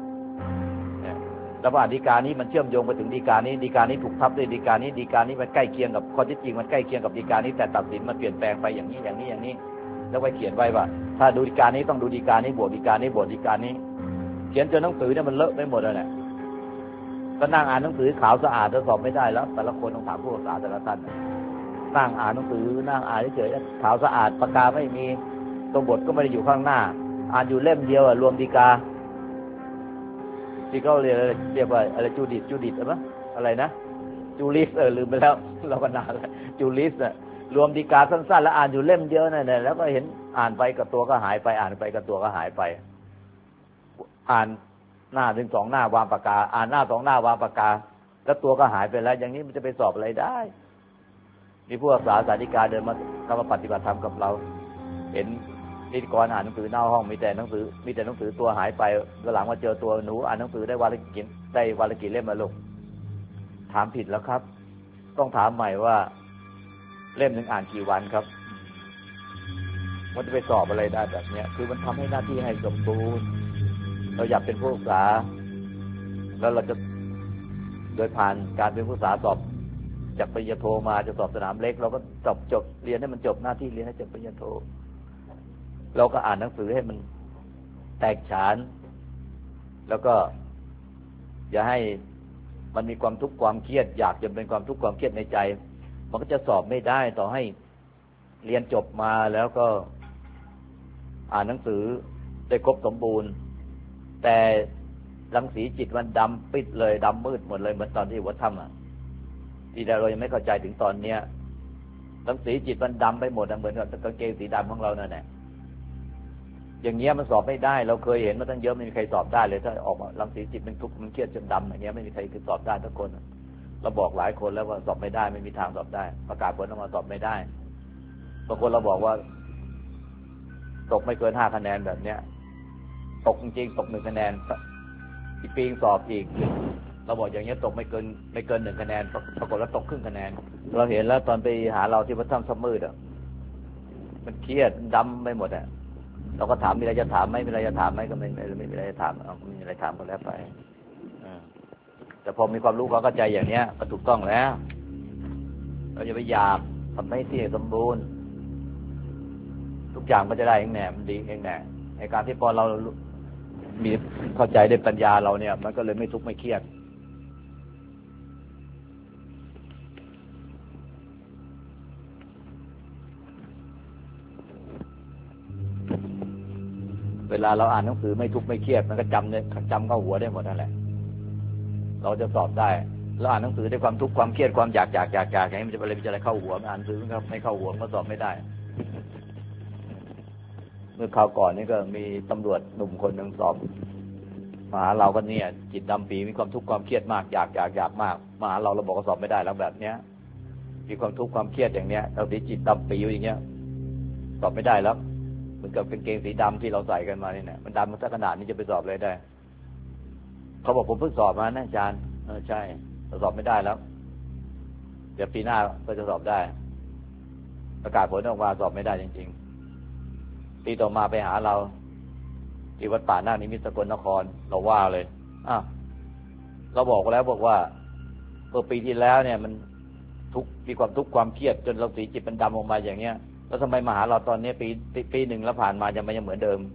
แล้วว่าฎีกานี้มันเชื่อมโยงไปถึงฎีกานี้ฎีกานี้ถูกทับด้วยฎีกานี้ฎีกานี้มันใกล้เคียงกับข้อเท็จจริงมันใกล้เคียงกับฎีกานี้แต่ตัดสินมันเปลี่ยนแปลงไปอย่างนี้อย่างนี้อย่างนี้แล้วไปเขียนไว้ว่าถ้าดูฎีกานี้ต้องดูฎีกานี้บวกฎีกานี้บวกฎีกานี้เขียนจนหนังสือเนี่ยมันเลอะไปหมดเลยแหละก็นั่งอ่านหนังสือขาวสะอาดทดสอบไม่ได้แล้วแต่ละคนต้องถามผู้ศึกษาแต่ละท่านนั่งอ่านหนังสือนั่งอ่านเฉยๆขาวสะอาดปากกาไม่มีตัวบทก็ไม่ได้อยู่ข้างหน้าอ่านอยู่เล่มเดียวรวมฎีกาที่เขาเรียกว่าอะไรจูดิตอะไรนะจูลิสลืมไปแล้วเราก็นานแล้วจูลิสรวมฎีกาสั้นๆแล้วอ่านอยู่เล่มเดียวนั่นแหละแล้วก็เห็นอ่านไปกับตัวก็หายไปอ่านไปกับตัวก็หายไปอ่านหน้าถึง2 หน้าวางปากกาอ่านหน้า2 หน้าวางปากกาแล้วตัวก็หายไปแล้วอย่างนี้มันจะไปสอบอะไรได้มีผู้ศึกษาสาธิกาเดินมาปฏิบัติธรรมกับเราเห็นนิติกรอ่านหนังสือหน้าห้องมีแต่หนังสือตัวหายไปก็หลังมาเจอตัวหนูอ่านหนังสือได้วันละกี่เล่มมาลูกถามผิดแล้วครับต้องถามใหม่ว่าเล่มหนึ่งอ่านกี่วันครับมันจะไปสอบอะไรได้แบบนี้คือมันทำให้หน้าที่ให้สมบูรณ์เราอยากเป็นผู้ศึกษาแล้วเราจะโดยผ่านการเป็นผู้ศึกษาสอบจากปริญญาโทมาจะสอบสนามเล็กเราก็จบเรียนให้มันจบหน้าที่เรียนให้จบปริญญาโทเราก็อ่านหนังสือให้มันแตกฉานแล้วก็อย่าให้มันมีความทุกข์ความเครียดอยากจะเป็นความทุกข์ความเครียดในใจมันก็จะสอบไม่ได้ต่อให้เรียนจบมาแล้วก็อ่านหนังสือได้ครบสมบูรณ์แต่รังสีจิตมันดำปิดเลยดำมืดหมดเลยเหมือนตอนที่วัดถ้ำที่เรายังไม่เข้าใจถึงตอนเนี้ยรังสีจิตมันดำไปหมดเหมือนกับกางเกงสีดำของเรานั่นแหละอย่างเงี้ยมันสอบไม่ได้เราเคยเห็นมาตั้งเยอะไม่มีใครสอบได้เลยถ้าออกมารังสีจิตมันทุกข์มันเครียดจนดำอย่างเงี้ยไม่มีใครคือสอบได้ทุกคนเราบอกหลายคนแล้วว่าสอบไม่ได้ไม่มีทางสอบได้ประกาศผลออกมาสอบไม่ได้บางคนเราบอกว่าตกไม่เกิน5 คะแนนแบบเนี้ยตกจริงๆตก1 คะแนนอีกปีสอบอีกเราบอกอย่างเงี้ยตกไม่เกิน1 คะแนนปรากฏว่าตกครึ่งคะแนนเราเห็นแล้วตอนไปหาเราที่วัดถ้ำซับมืดมันเครียดดำไปหมดเราก็ถามมีอะไรจะถามไหมมีอะไรจะถามไหมก็ไม่มีอะไรจะถามไม่มีอะไรถามก็แล้วไปแต่พอมีความรู้ความเข้าใจอย่างเนี้ยก็ถูกต้องแล้วเราจะไปอยากทำให้ที่สมบูรณ์ทุกอย่างก็จะได้เองแน่มันดีเองแน่ในการที่พอเรามีเข้าใจได้ปัญญาเราเนี่ยมันก็เลยไม่ทุกข์ไม่เครียดเวลาเราอ่านหนังสือไม่ทุกข์ไม่เครียดมันก็จำเข้าหัวได้หมดนั่นแหละเราจะสอบได้เราอ่านหนังสือด้วยความทุกข์ความเครียดความอยากอย่างนี้มันจะอะไรเข้าหัวอ่านหนังสือมันก็ไม่เข้าหัวมันสอบไม่ได้เมื่อคราวก่อนนี่ก็มีตำรวจหนุ่มคนหนึ่งสอบมาหาเราก็เนี่ยจิตดำปีมีความทุกข์ความเครียดมากอยากมากมาหาเราบอกว่าสอบไม่ได้แล้วแบบเนี้ยมีความทุกข์ความเครียดอย่างเนี้ยเราจิตดำปีอย่างเงี้ยสอบไม่ได้แล้วเหมือนกับกางเกงสีดำที่เราใส่กันมาเนี่ยมันดำมันสักขนาดนี้จะไปสอบเลยได้เขาบอกผมเพิ่งสอบมานะอาจารย์ใช่สอบไม่ได้แล้วเดี๋ยวปีหน้าก็จะสอบได้ประกาศผลออกมาสอบไม่ได้จริงๆปีต่อมาไปหาเราที่วัดป่านาคนิมิตรสกลนครเราว่าเลยเราบอกว่าเมื่อปีที่แล้วเนี่ยมันมีความทุกข์ความเครียดจนเราสีจิตมันดำออกมาอย่างเงี้ยแล้วทำไมมาหาเราตอนนี้ปี1แล้วผ่านมายังเหมือนเดิม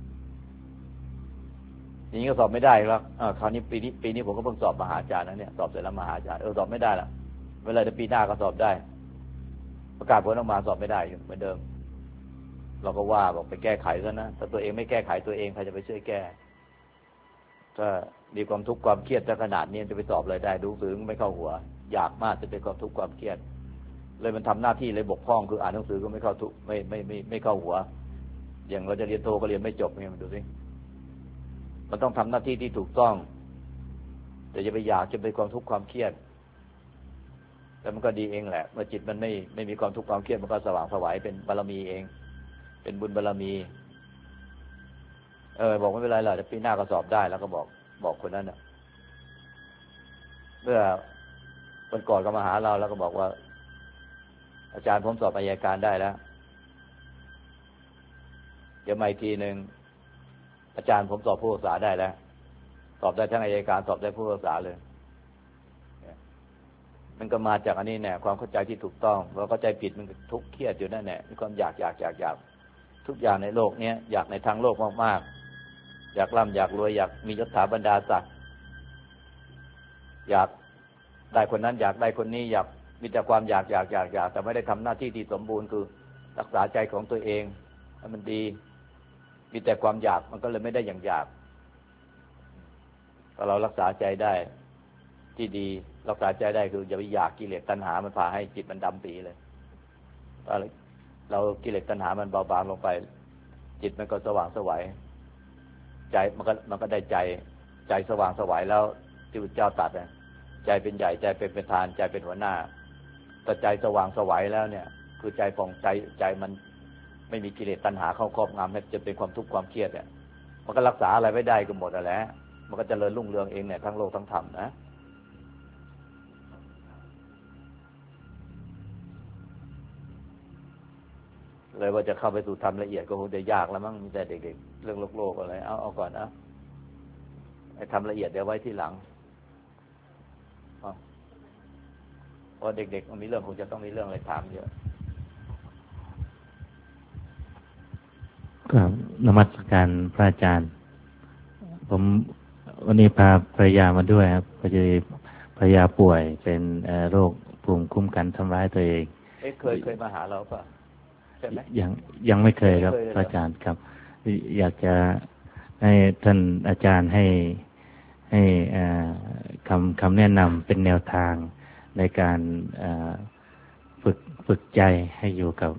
อย่างนี้ก็สอบไม่ได้ครับคราวนี้ปีนี้ผมก็เพิ่งสอบมหาอาจารย์นะเนี่ยสอบเสร็จแล้วมหาอาจารย์สอบไม่ได้ละเวลาจะปีหน้าก็สอบได้ประกาศผลออกมาสอบไม่ได้อยู่เหมือนเดิมเราก็ว่าบอกไปแก้ไขซะนะถ้าตัวเองไม่แก้ไขตัวเองใครจะไปช่วยแก้ถ้ามีความทุกข์ความเครียดจะขนาดนี้จะไปสอบเลยได้ดูสื่อไม่เข้าหัวอยากมากจะเป็นความทุกข์ความเครียดเลยมันทำหน้าที่เลยบกพร่องคืออ่านหนังสือก็ไม่เข้าทุกไม่เข้าหัวอย่างเราจะเรียนโทก็เรียนไม่จบเนี่ยมันดูสิมันต้องทำหน้าที่ที่ถูกต้องแต่จะไปอยากจะเป็นความทุกข์ความเครียดแต่มันก็ดีเองแหละเมื่อจิตมันไม่มีความทุกข์ความเครียดมันก็สว่างไสวเป็นบารมีเองเป็นบุญบารมีบอกไม่เป็นไรหรอกแต่ปีหน้าก็สอบได้แล้วก็บอกคนนั้นเมื่อวันก่อนก็มาหาเราแล้วก็บอกว่าอาจารย์ผมสอบอัยการได้แล้วเดี๋ยวมาอีกทีนึงอาจารย์ผมสอบผู้ศึกษาได้แล้วสอบได้ทั้งอัยการสอบได้ผู้ศึกษาเลยมันก็มาจากอันนี้แน่ความเข้าใจที่ถูกต้องเราเข้าใจผิดมันทุกข์เครียดอยู่นั่นแหละมีความอยากทุกอย่างในโลกนี้อยากในทางโลกมากๆอยากร่ำอยากรวยอยากมียศถาบรรดาศักดิ์อยากได้คนนั้นอยากได้คนนี้อยากมีแต่ความอยากแต่ไม่ได้ทำหน้าที่ที่สมบูรณ์คือรักษาใจของตัวเองให้มันดีมีแต่ความอยากมันก็เลยไม่ได้อย่างอยากถ้าเรารักษาใจได้ที่ดีรักษาใจได้คืออย่าไปอยากกิเลสตัณหามันพาให้จิตมันดำปีเลยถ้าเรากิเลสตัณหามันเบาบางลงไปจิตมันก็สว่างไสวใจมันก็ได้ใจสว่างไสวแล้วที่พระเจ้าตรัสนะใจเป็นใหญ่ใจเป็นประธานใจเป็นหัวหน้าแต่ใจสว่างไสวแล้วเนี่ยคือใจผ่องใจมันไม่มีกิเลสตัณหาเข้าครอบงำให้จะเป็นความทุกข์ความเครียดเนี่ยมันก็รักษาอะไรไม่ได้ก็หมดแล้วแหละมันก็เจริญรุ่งเรืองเองเนี่ยทั้งโลกทั้งธรรมนะเลยว่าจะเข้าไปสู่ธรรมละเอียดก็คงจะยากแล้วมั้งมีแต่เด็กๆเรื่องโลกอะไรเอาก่อนนะไอ้ทำละเอียดเดี๋ยวไว้ที่หลังเพราะเด็กๆมันมีเรื่องคงจะต้องมีเรื่องอะไรถามเยอะ
ครับนมัสการพระอาจารย์ผมวันนี้พาภรรยามาด้วยครับพอดีภรรยาป่วยเป็นโรคภูมิคุ้มกันทำร้ายตัวเอง
เคยมาหาเราป่ะใช่ไหม
ยังไม่เคยครับพระอาจารย์ครับอยากจะให้ท่านอาจารย์ให้คำแนะนำเป็นแนวทางในการฝึกใจให้อยู่กับ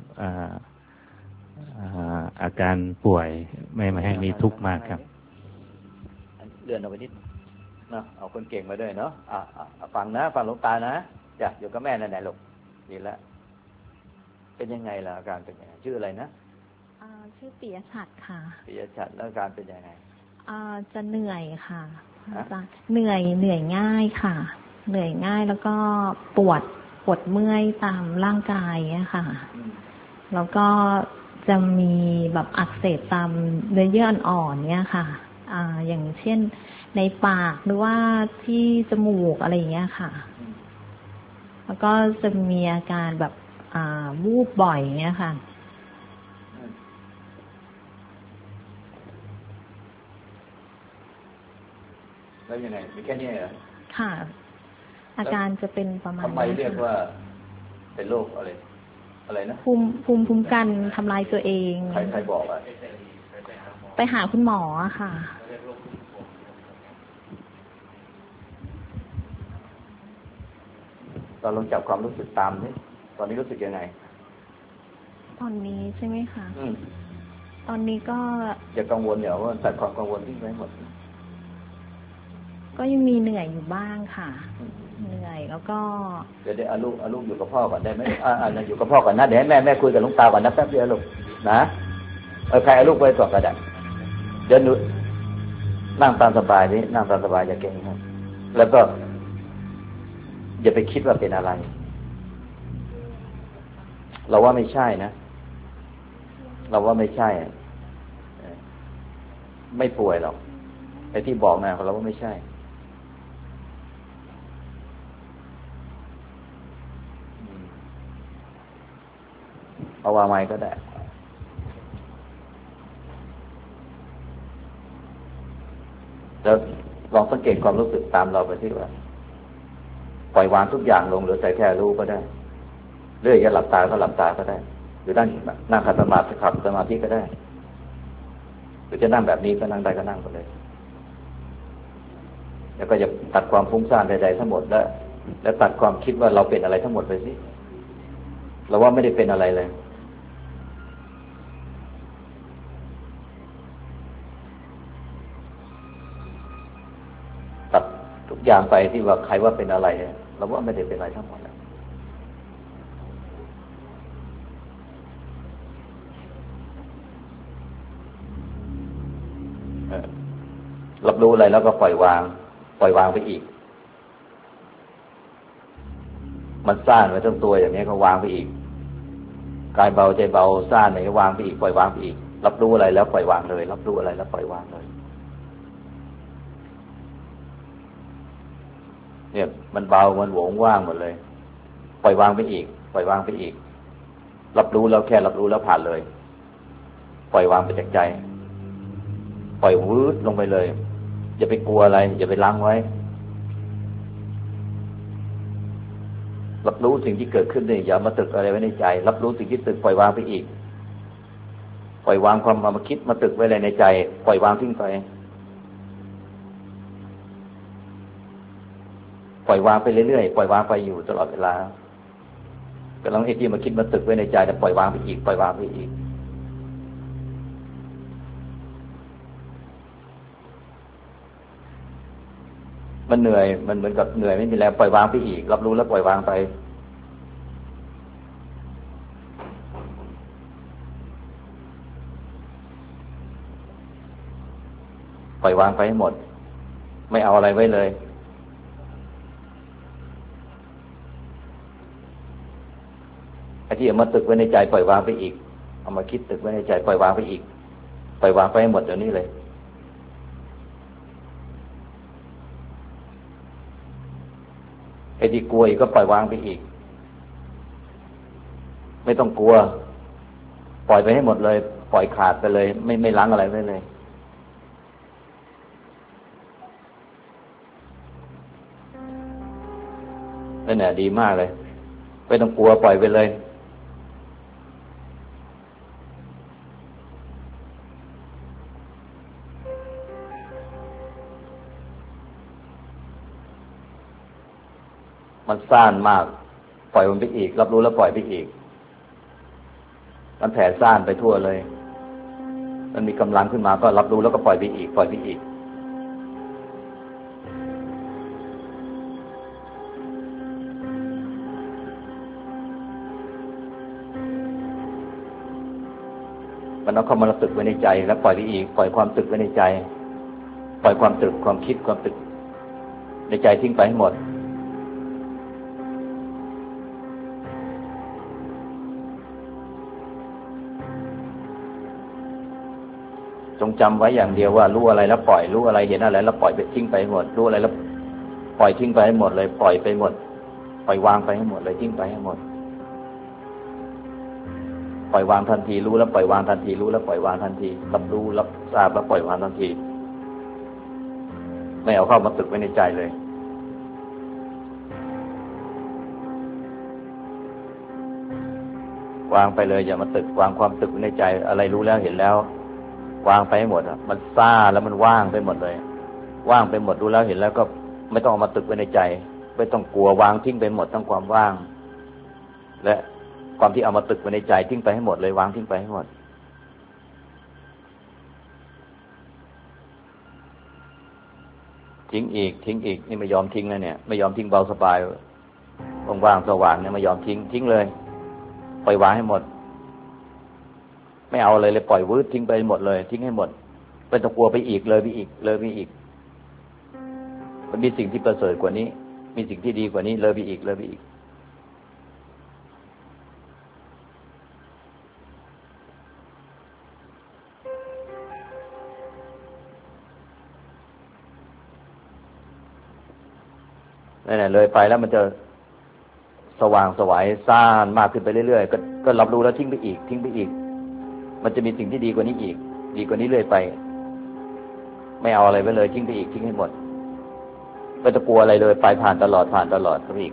อาการป่วยไม่ให้มีทุกข์มากครับ
เลื่อนเอาไปนิดนะเอาคนเก่งมาด้วยเนาะฟังนะฟังหลวงตานะจ้ะอยู่กับแม่นั่นแหละลูกดีแล้วเป็นยังไงล่ะอาการเป็นยังไงชื่ออะไรนะ
ชื่อปิยชัดค่ะ
ปิยชัดแล้วอาการเป็นยังไง
จะเหนื่อยค่ะจะเหนื่อยง่ายค่ะเหนื่อยง่ายแล้วก็ปวดเมื่อยตามร่างกายเนี่ยค่ะแล้วก็จะมีแบบอักเสบตามเนื้อเยื่ออ่อนๆเนี่ยค่ะอย่างเช่นในปากหรือว่าที่จมูกอะไรอย่างเงี้ยค่ะแล้วก็จะมีอาการแบบวูบบ่อยเงี้ยค่ะ
แล้วยังไงมีแค่นี้เหรอ
ค่ะอาการจะเป็นประมาณ
ทำไมเรียกว่าเป็นโรคอะไรนะ
ภูมิคุ้มกันทำลายตัวเอง
ใครบอกอ่ะ
ไปหาคุณหมอค่ะ
ตอนลองจับความรู้สึกตามนี่ตอนนี้รู้สึกยังไง
ตอนนี้ใช่ไหมคะตอนนี้ก็
อย่ากังวลอย่าว่าตัดความกังวลทิ้งไปหมด
ก็ยังมีเหนื่อยอยู่บ้างค่ะเหนื่อยแล้วก็
เดี๋ยวเอาลูกอยู่กับพ่อก่อนได้ไหมอยู่กับพ่อก่อนนะเดี๋ยวให้แม่คุยกับหลวงตาก่อนนะแป๊บเดียวลูกนะใครเอาลูกไปก่อนก็ได้เดี๋ยวหนูนั่งตามสบายนี่นั่งตามสบายอย่าเก่งครับแล้วก็อย่าไปคิดว่าเป็นอะไรเราว่าไม่ใช่นะเราว่าไม่ใช่ไม่ป่วยหรอกไอ้ที่บอกนะเราว่าไม่ใช่เอาวางไม้ก็ได้แล้วลองสังเกตความรู้สึกตามเราไปที่ว่าปล่อยวางทุกอย่างลงเหลือแต่แค่รู้ก็ได้เรื่อยจะหลับตาก็หลับตาก็ได้หรือนั่งขัดสมาธิก็ได้หรือจะนั่งแบบนี้ก็นั่งได้ก็นั่งไปเลยแล้วก็จะตัดความฟุ้งซ่านใดๆทั้งหมดและตัดความคิดว่าเราเป็นอะไรทั้งหมดไปสิเราว่าไม่ได้เป็นอะไรเลยตัดทุกอย่างไปที่ว่าใครว่าเป็นอะไรเราว่าไม่ได้เป็นอะไรทั้งหมดรับรู้อะไรแล้วก็ปล่อยวางไปอีกมันซ่านไปทั้งตัวอย่างนี้ก็วางไปอีกกายเบาใจเบาซ่านไหนก็วางไปอีกปล่อยวางไปอีกรับรู้อะไรแล้วปล่อยวางเลยรับรู้อะไรแล้วปล่อยวางเลยเนี่ยมันเบามันโหวงว่างหมดเลยปล่อยวางไปอีกปล่อยวางไปอีกรับรู้แล้วแค่รับรู้แล้วผ่านเลยปล่อยวางไปจากใจปล่อยวืดลงไปเลยอย่าไปกลัวอะไรอย่าไปล้างไว้รับรู้สิ่งที่เกิดขึ้นนี่อย่ามาตึกอะไรไว้ในใจรับรู้สิ่งที่ตึกปล่อยวางไปอีกปล่อยวางความมาคิดมาตึกไว้อะไรในใจปล่อยวางทิ้งไปปล่อยวางไปเรื่อยๆปล่อยวางไปอยู่ตลอดเวลากำลังไอ้ที่มาคิดมาตึกไว้ในใจแต่ปล่อยวางไปอีกปล่อยวางไปอีกมันเหนื่อยมันเหมือนกับเหนื่อยไม่มีแรงปล่อยวางไปอีกรับรู้แล้วปล่อยวางไปปล่อยวางไปให้หมดไม่เอาอะไรไว้เลยไอ้ที่เอามาตึกไว้ในใจปล่อยวางไปอีกเอามาคิดตึกไว้ในใจปล่อยวางไปอีกปล่อยวางไปให้หมดเดี๋ยวนี้เลยไอ้ที่กลัวอีกก็ปล่อยวางไปอีกไม่ต้องกลัวปล่อยไปให้หมดเลยปล่อยขาดไปเลยไม่ล้างอะไรไว้เลยนั่นแหละดีมากเลยไม่ต้องกลัวปล่อยไปเลยมันซ่านมากปล่อยมันไปอีกรับรู้แล้วปล่อยไปอีกมันแผ่ซ่านไปทั่วเลยมันมีกำลังขึ้นมาก็รับรู้แล้วก็ปล่อยไปอีกปล่อยไปอีกมันเอาเข้ามาตึกไว้ในใจแล้วปล่อยไปอีกปล่อยความตึกไว้ในใจปล่อยความตึกความคิดความตึกในใจทิ้งไปให้หมดจงจำไว้อย่างเดียวว่ารู้อะไรแล้วปล่อยรู้อะไรเห็นอะไรแล้วปล่อยไปทิ้งไปหมดรู้อะไรแล้วปล่อยทิ้งไปให้หมดเลยปล่อยไปหมดปล่อยวางไปให้หมดเลยทิ้งไปให้หมดปล่อยวางทันทีรู้แล้วปล่อยวางทันทีรู้แล้วปล่อยวางทันทีรับรู้รับทราบแล้วปล่อยวางทันทีไม่เอาเข้ามาตึกไว้ในใจเลยวางไปเลยอย่ามาตึกวางความตึกไว้ในใจอะไรรู้แล้วเห็นแล้ววางไปให้หมดมันซ่าแล้วมันว่างไปหมดเลยว่างไปหมดรู้แล้วเห็นแล้วก็ไม่ต้องเอามาตึกไว้ในใจไม่ต้องกลัววางทิ้งไปหมดทั้งความว่างและความที่เอามาตึกไว้ในใจทิ้งไปให้หมดเลยวางทิ้งไปให้หมดทิ้งอีกนี่ไม่ยอมทิ้งแล้วเนี่ยไม่ยอมทิ้งเบาสบายว่างๆสว่างเนี่ยไม่ยอมทิ้งเลยปล่อยวางให้หมดไม่เอาอะไรเลยปล่อยวืดทิ้งไปหมดเลยทิ้งให้หมดไม่ต้องกลัวไปอีกเลยไปอีกมันมีสิ่งที่ประเสริฐกว่านี้มีสิ่งที่ดีกว่านี้เลยไปอีกนั่นแหละเลยไปแล้วมันจะสว่างสวายซ่านมากขึ้นไปเรื่อยๆก็รับรู้แล้วทิ้งไปอีกมันจะมีสิ่งที่ดีกว่านี้อีกดีกว่านี้เรื่อยไปไม่เอาอะไรไว้เลยทิ้งไปอีกทิ้งให้หมดไม่ต้องกลัวอะไรเลยไปผ่านตลอดครับอีก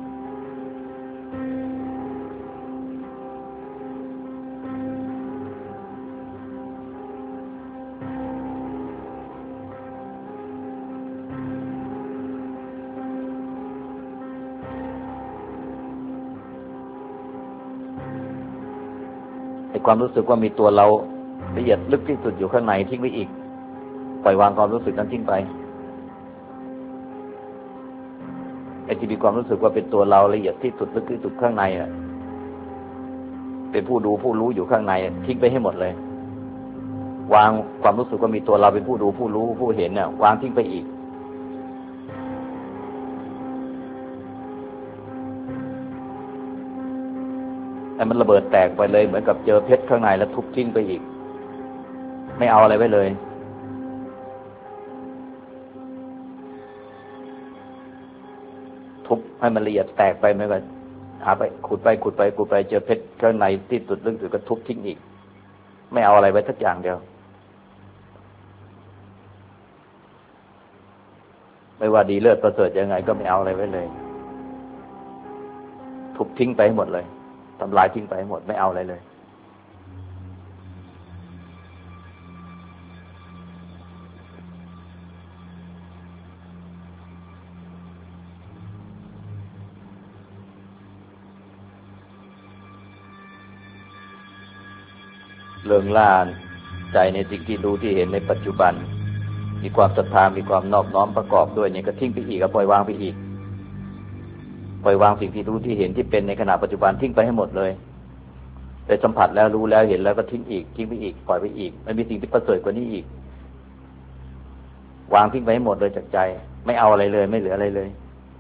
ความรู้สึกว่ามีตัวเราละเอียดลึกที่สุดอยู่ข้างในทิ้งไว้อีกปล่อยวางความรู้สึกนั้นทิ้งไปไอ้ที่มีความรู้สึกว่าเป็นตัวเราละเอียดที่สุดลึกที่สุดข้างในเป็นผู้ดูผู้รู้อยู่ข้างในทิ้งไปให้หมดเลยวางความรู้สึกว่ามีตัวเราเป็นผู้ดูผู้รู้ผู้เห็นวางทิ้งไปอีกให้มันระเบิดแตกไปเลยเหมือนกับเจอเพชรข้างในแล้วทุบทิ้งไปอีกไม่เอาอะไรไว้เลยทุบให้มันละเอียดแตกไปเหมือนกันหาไปขุดไปเจอเพชรข้างในที่สุดลึกสุดก็ทุบทิ้งอีกไม่เอาอะไรไว้สักอย่างเดียวไม่ว่าดีเลิศประเสริฐยังไงก็ไม่เอาอะไรไว้เลยทุบทิ้งไปให้หมดเลยทำลายทิ้งไปให้หมดไม่เอาอะไรเลยเริงล่าใจในสิ่งที่รู้ที่เห็นในปัจจุบันมีความศรัทธามีความนอบน้อมประกอบด้วยเนี่ยก็ทิ้งไปอีกก็ปล่อยวางไปอีกปล่อยวางสิ่งที่รู้ที่เห็นที่เป็นในขณะปัจจุบันทิ้งไปให้หมดเลยได้สัมผัสแล้วรู้แล้วเห็นแล้วก็ทิ้งอีกทิ้งไปอีกปล่อยไปอีกไม่มีสิ่งที่ประเสริฐกว่านี้อีกวางทิ้งไปให้หมดเลยจากใจไม่เอาอะไรเลยไม่เหลืออะไรเลย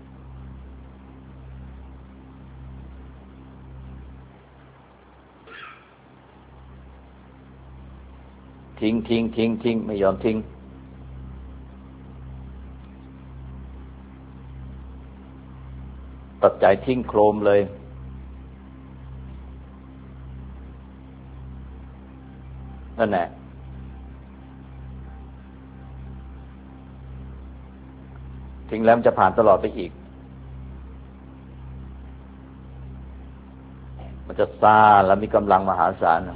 ทิ้งไม่ยอมทิ้งตัดใจทิ้งโครมเลยนั่นแหละทิ้งแล้วจะผ่านตลอดไปอีกมันจะซ่าและมีกำลังมหาศาล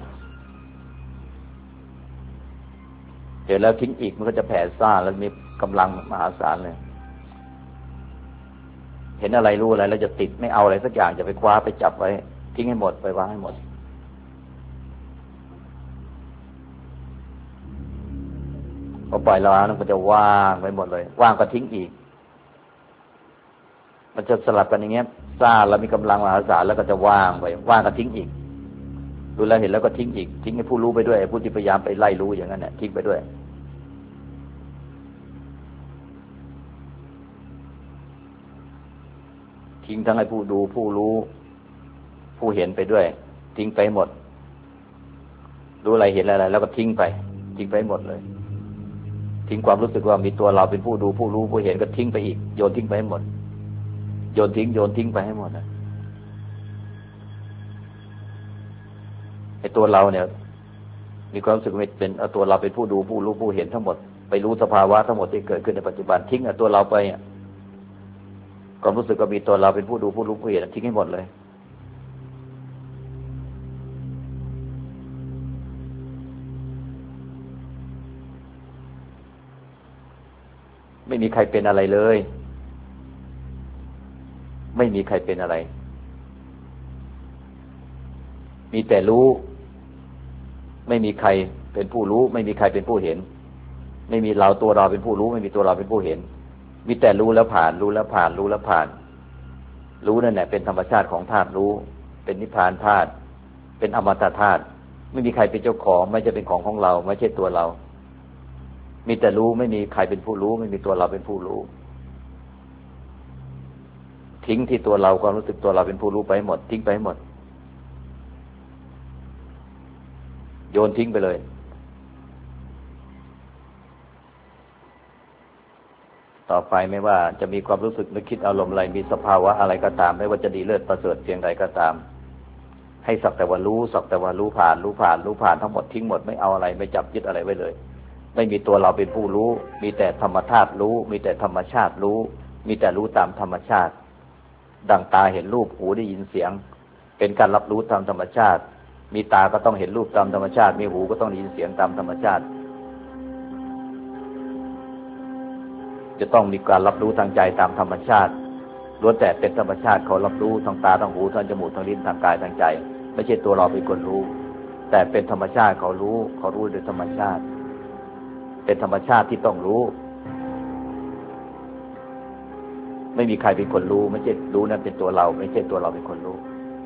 เดี๋ยวแล้วทิ้งอีกมันก็จะแผ่ซ่าแล้วมีกำลังมหาศาลเลยเห็นอะไรรู้อะไรแล้วจะติดไม่เอาอะไรสักอย่างจะไปคว้าไปจับไว้ทิ้งให้หมดไปวางให้หมดพอปล่อยแล้วมันจะว่างไปหมดเลยว่างก็ทิ้งอีกมันจะสลับกันอย่างเงี้ยซ่าแล้วมีกำลังมหาศาลแล้วก็จะว่างไปว่างก็ทิ้งอีกดูแลเห็นแล้วก็ทิ้งอีกทิ้งให้ผู้รู้ไปด้วยผู้ที่พยายามไปไล่รู้อย่างนั้นเนี่ยทิ้งไปด้วยทิ้งทั้งให้ผู้ดูผู้รู้ผู้เห็นไปด้วยทิ้งไปหมดรู้อะไรเห็นอะไรแล้วก็ทิ้งไปหมดเลยทิ้งความรู้สึกว่ามีตัวเราเป็นผู้ดูผู้รู้ผู้เห็นก็ทิ้งไปอีกโยนทิ้งไปให้หมดโยนทิ้งไปให้หมดนะไอ้ตัวเราเนี่ยมีความรู้สึกเป็นตัวเราเป็นผู้ดูผู้รู้ผู้เห็นทั้งหมดไปรู้สภาวะทั้งหมดที่เกิดขึ้นในปัจจุบันทิ้งตัวเราไปความรู้สึกก็มีตัวเราเป็นผู้ดูผู้รู้ผู้เห็นทิ้งให้หมดเลยไม่มีใครเป็นอะไรเลยไม่มีใครเป็นอะไรมีแต่รู้ไม่มีใครเป็นผู้รู้ไม่มีใครเป็นผู้เห็นไม่มีเราตัวเราเป็นผู้รู้ไม่มีตัวเราเป็นผู้เห็นมีแต่รู้แล้วผ่านรู้แล้วผ่านรู้แล้วผ่านรู้นั่นแหละเป็นธรรมชาติของธาตุรู้เป็นนิพพานธาตุเป็นอมตะธาตุไม่มีใครเป็นเจ้าของไม่ใช่เป็นของเราไม่ใช่ตัวเรามีแต่รู้ไม่มีใครเป็นผู้รู้ไม่มีตัวเราเป็นผู้รู้ทิ้งที่ตัวเราความรู้สึกตัวเราเป็นผู้รู้ไปหมดทิ้งไปหมดโยนทิ้งไปเลยต่อไปไม่ว่าจะมีความรู้สึกนึกคิดอารมณ์อะไรมีสภาวะอะไรก็ตามไม่ว่าจะดีเลิศประเสริฐเพียงใดก็ตามให้สักแต่ว่ารู้สักแต่ว่ารู้ผ่านทั้งหมดทิ้งหมดไม่เอาอะไรไม่จับยึดอะไรไว้เลยไม่มีตัวเราเป็นผู้รู้มีแต่ธรรมธาตุรู้มีแต่ธรรมชาติรู้มีแต่รู้ตามธรรมชาติดังตาเห็นรูปหูได้ยินเสียงเป็นการรับรู้ตามธรรมชาติมีตาก็ต้องเห็นรูปตามธรรมชาติมีหูก็ต้องได้ยินเสียงตามธรรมชาติจะต้องมีการรับรู้ทางใจตามธรรมชาติล้วนแต่เป็นธรรมชาติเขารับรู้ทางตาทางหูทางจมูกทางลิ้นทางกายทางใจไม่ใช่ตัวเราเป็นคนรู้แต่เป็นธรรมชาติเขารู้โดยธรรมชาติเป็นธรรมชาติที่ต้องรู้ไม่มีใครเป็นคนรู้ไม่ใช่รู้นั่นเป็นตัวเราไม่ใช่ตัวเราเป็นคนรู้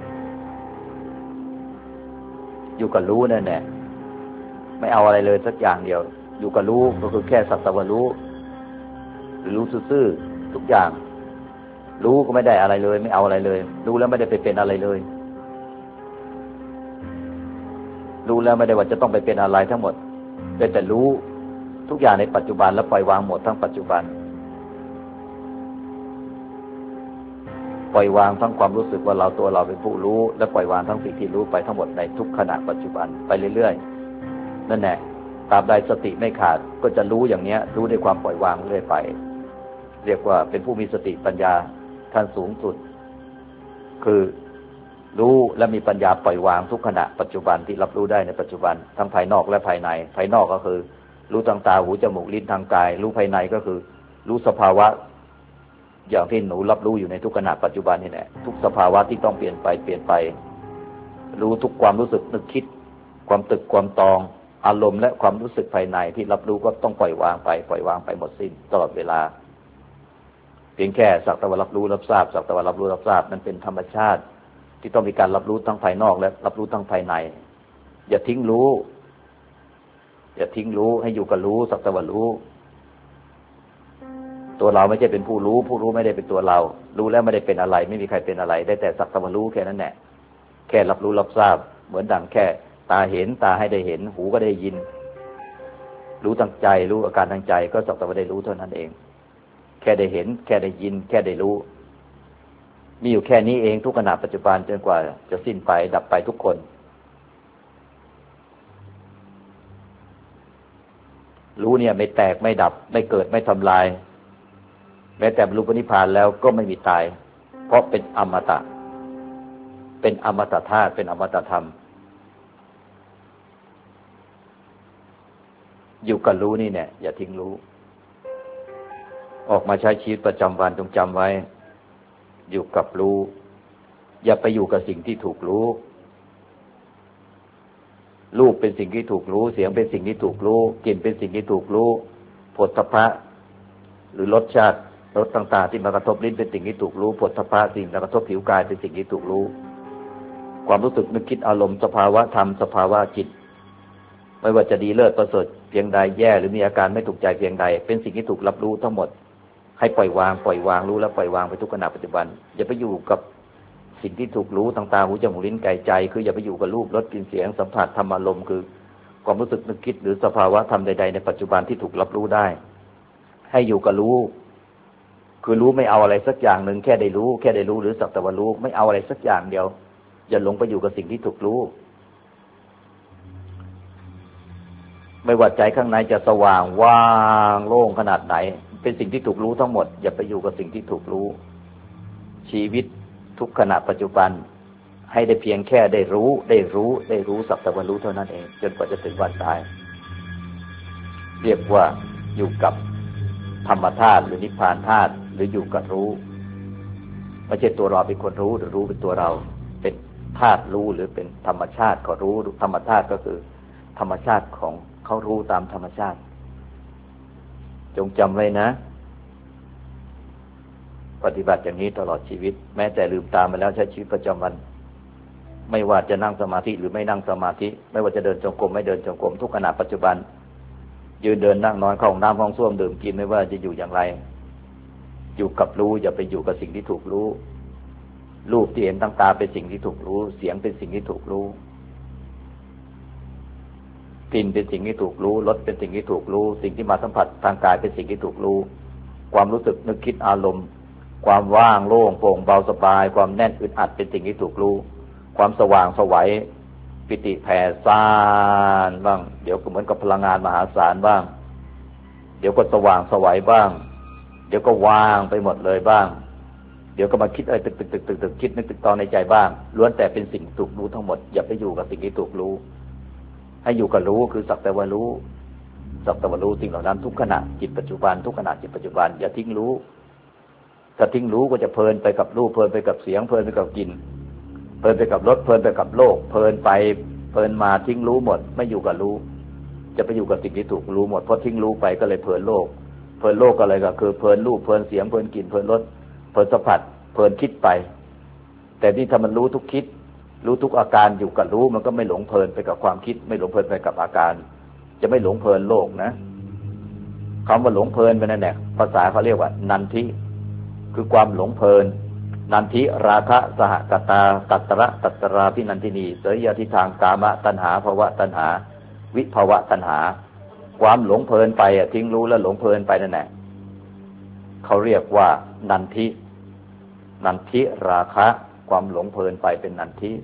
อยู่กับรู้นั่นแหละไม่เอาอะไรเลยสักอย่างเดียวอยู่กับรู้ก็คือแค่สักแต่ว่ารู้หรือรู้ซื่อๆทุกอย่างรู้ก็ไม่ได้อะไรเลยไม่เอาอะไรเลยรู้แล้วไม่ได้ไปเป็นอะไรเลยรู้แล้วไม่ได้ว่าจะต้องไปเป็นอะไรทั้งหมดแต่รู้ทุกอย่างในปัจจุบันแล้วปล่อยวางหมดทั้งปัจจุบันปล่อยวางทั้งความรู้สึกว่าเราตัวเราเป็นผู้รู้และปล่อยวางทั้งสิ่งที่รู้ไปทั้งหมดในทุกขณะปัจจุบันไปเรื่อยๆนั่นแหละตราบใดสติไม่ขาดก็จะรู้อย่างนี้รู้ด้วยความปล่อยวางเรื่อยไปเรียกว่าเป็นผู้มีสติปัญญาขั้นสูงสุดคือรู้และมีปัญญาปล่อยวางทุกขณะปัจจุบันที่รับรู้ได้ในปัจจุบันทั้งภายนอกและภายในภายนอกก็คือรู้ทางตาหูจมูกลิ้นทางกายรู้ภายในก็คือรู้สภาวะอย่างที่หนูรับรู้อยู่ในทุกขณะปัจจุบันนี่แหละทุกสภาวะที่ต้องเปลี่ยนไปรู้ทุกความรู้สึกนึกคิดความตึกความตองอารมณ์และความรู้สึกภายในที่รับรู้ก็ต้องปล่อยวางไปหมดสิ้นตลอดเวลาเพียงแค่สักแต่ว่ารับรู้รับทราบสักแต่ว่ารับรู้รับทราบมันเป็นธรรมชาติที่ต้องมีการรับรู้ทั้งภายนอกและรับรู้ทั้งภายในอย่าทิ้งรู้ให้อยู่กับรู้สักแต่ว่ารู้ตัวเราไม่ใช่เป็นผู้รู้ผู้รู้ไม่ได้เป็นตัวเรารู้แล้วไม่ได้เป็นอะไรไม่มีใครเป็นอะไรได้แต่สักแต่ว่ารู้แค่นั้นแหละแค่รับรู้รับทราบเหมือนดังแค่ตาเห็นตาให้ได้เห็นหูก็ได้ยินรู้ทางใจรู้อาการทางใจก็สักแต่ว่าได้รู้เท่านั้นเองแค่ได้เห็นแค่ได้ยินแค่ได้รู้มีอยู่แค่นี้เองทุกขณะปัจจุบันจนกว่าจะสิ้นไปดับไปทุกคนรู้เนี่ยไม่แตกไม่ดับไม่เกิดไม่ทำลายแม้แต่บรรลุนิพพานแล้วก็ไม่มีตายเพราะเป็นอมตะเป็นอมตะธาตุเป็นอมตะธรรมอยู่กับรู้นี่เนี่ยอย่าทิ้งรู้ออกมาใช้ชีวิตประจำวันจงจำไว้อยู่กับรู้อย่าไปอยู่กับสิ่งที่ถูกรู้รูปเป็นสิ่งที่ถูกรู้เสียงเป็นสิ่งที่ถูกรู้กลิ่นเป็นสิ่งที่ถูกรู้โผฏฐัพพะหรือรสชาติรสต่างๆที่มากระทบลิ้นเป็นสิ่งที่ถูกรู้โผฏฐัพพะสิ่งที่กระทบผิวกายเป็นสิ่งที่ถูกรู้ความรู้สึกนึกคิดอารมณ์สภาวะธรรมสภาวะจิตไม่ว่าจะดีเลิศประเสริฐเพียงใดแย่หรือมีอาการไม่ถูกใจเพียงใดเป็นสิ่งที่ถูกรับรู้ทั้งหมดให้ปล่อยวางรู้แล้วปล่อยวางไปทุกขณะปัจจุบันอย่าไปอยู่กับสิ่งที่ถูกรู้ทางตาหูจมูกลิ้นกายใจคืออย่าไปอยู่กับรูปรสกลิ่นเสียงสัมผัสธรรมอารมณ์คือความรู้สึกนึกคิดหรือสภาวะธรรมใดๆในปัจจุบันที่ถูกรับรู้ได้ให้อยู่กับรู้คือรู้ไม่เอาอะไรสักอย่างหนึ่งแค่ได้รู้หรือสักแต่ว่ารู้ไม่เอาอะไรสักอย่างเดียวอย่าหลงไปอยู่กับสิ่งที่ถูกรู้ไม่ว่าใจข้างในจะสว่างว่างโล่งขนาดไหนเป็นสิ่งที่ถูกรู้ทั้งหมดอย่าไปอยู่กับสิ่งที่ถูกรู้ชีวิตทุกขณะปัจจุบันให้ได้เพียงแค่ได้รู้สักแต่ว่ารู้เท่านั้นเองจนกว่าจะถึงวันตายเรียกว่าอยู่กับธรรมธาตุหรือนิพพานธาตุหรืออยู่กับรู้ไม่ใช่ตัวเราเป็นคนรู้หรือรู้เป็นตัวเราเป็นธาตุรู้หรือเป็นธรรมชาติของรู้ธรรมชาติก็คือธรรมชาติของเขารู้ตามธรรมชาติจงจำไว้นะปฏิบัติอย่างนี้ตลอดชีวิตแม้แต่ลืมตามาแล้วใช้ชีวิตประจำวันไม่ว่าจะนั่งสมาธิหรือไม่นั่งสมาธิไม่ว่าจะเดินจงกรมไม่เดินจงกรมทุกขณะปัจจุบันยืนเดินนั่งนอนเข้าห้องน้ำห้องส้วมดื่มกินไม่ว่าจะอยู่อย่างไรอยู่กับรู้อย่าไปอยู่กับสิ่งที่ถูกรู้รูปที่เห็นทางตาเป็นสิ่งที่ถูกรู้เสียงเป็นสิ่งที่ถูกรู้กลิ่นเป็นสิ่งที่ถูกรู้รสเป็นสิ่งที่ถูกรู้สิ่งที่มาสัมผัสทางกายเป็นสิ่งที่ถูกรู้ความรู้สึกนึกคิดอารมณ์ความว่างโล่งโปร่งเบาสบายความแน่นอึดอัดเป็นสิ่งที่ถูกรู้ความสว่างไสวปิติแผ่ซ่านบ้างเดี๋ยวก็เหมือนกับพลังงานมหาศาลบ้างเดี๋ยวก็สว่างไสวบ้างเดี๋ยวก็ว่างไปหมดเลยบ้างเดี๋ยวก็มาคิดอะไรตึกคิดนึกตึกตอนในใจบ้างล้วนแต่เป็นสิ่งถูกรู้ทั้งหมดอย่าไปอยู่กับสิ่งที่ถูกรู้ให้อยู่กับรู้คือสักแต่ว่ารู้สักแต่ว่ารู้สิ่งเหล่านั้นทุกขณะจิตปัจจุบันทุกขณะจิตปัจจุบันอย่าทิ้งรู้ถ้าทิ้งรู้ก็จะเพลินไปกับรูปเพลินไปกับเสียงเพลินไปกับกลิ่นเพลินไปกับรสเพลินไปกับโลกเพลินไปเพลินมาทิ้งรู้หมดไม่อยู่กับรู้จะไปอยู่กับสิ่งที่ถูกรู้หมดเพราะทิ้งรู้ไปก็เลยเพลินโลกเพลินโลกอะไรก็คือเพลินรูปเพลินเสียงเพลินกลิ่นเพลินรสเพลินสัมผัสเพลินคิดไปแต่นี่ถ้ามันรู้ทุกคิดรู้ทุกอาการอยู่กับรู้มันก็ไม่หลงเพลินไปกับความคิดไม่หลงเพลินไปกับอาการจะไม่หลงเพลินโลกนะคำว่าหลงเพลินเป็นนั่นแหละภาษาเขาเรียกว่านันทิคือความหลงเพลินนันทิราคะสหกตาตัตระตัตราพินันทินีเสยยทิทางกามตัณหาภวะตัณหาวิภวะตัณหาความหลงเพลินไปทิ้งรู้แล้วหลงเพลินไปนั่นแหละเขาเรียกว่านันทิราคะความหลงเพลินไปเป็นนันทิ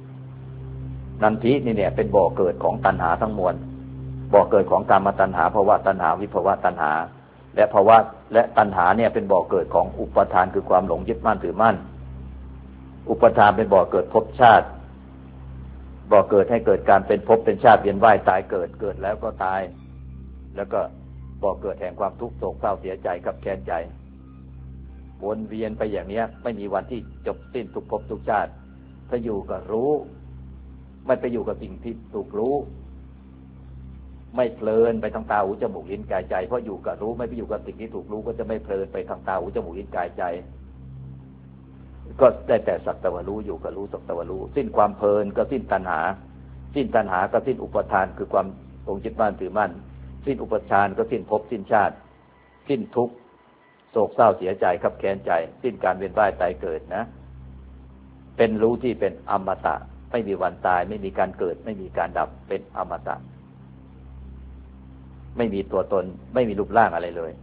นี่เนี่ยเป็นบ่อเกิดของตัณหาทั้งมวลบ่อเกิดของกามตัณหาภวะตัณหาวิภวะตัณหาและภวะและตัณหาเนี่ยเป็นบ่อเกิดของอุปทานคือความหลงยึดมั่นถือมั่นอุปทานเป็นบ่อเกิดภพชาติบ่อเกิดให้เกิดการเป็นภพเป็นชาติเวียนว่ายตายเกิดแล้วก็ตายแล้วก็บ่อเกิดแห่งความทุกข์โศกเศร้าเสียใจกับแค้นใจวนเวียนไปอย่างนี้ไม่มีวันที่จบสิ้นทุกภพทุกชาติถ้าอยู่กับรู้ไม่ไปอยู่กับสิ่งที่ถูกรู้ไม่เพลินไปทางตาหูจมูกลิ้นกายใจเพราะอยู่กับรู้ไม่ไปอยู่กับสิ่งที่ถูกรู้ก็จะไม่เพลินไปทางตาหูจมูกลิ้นกายใจก็ได้แต่สักแต่ว่ารู้อยู่กับรู้สักแต่ว่ารู้สิ้นความเพลินก็สิ้นตัณหาสิ้นตัณหาก็สิ้นอุปทานคือความหลงยึดมั่นถือมั่นสิ้นอุปทานก็สิ้นภพสิ้นชาติสิ้นทุกข์โศกเศร้าเสียใจขับแค้นใจสิ้นการเวียนว่ายตายเกิดนะเป็นรู้ที่เป็นอมตะไม่มีวันตายไม่มีการเกิดไม่มีการดับเป็นอมตะไม่มีตัวตนไม่มีรูปร่างอะไรเลย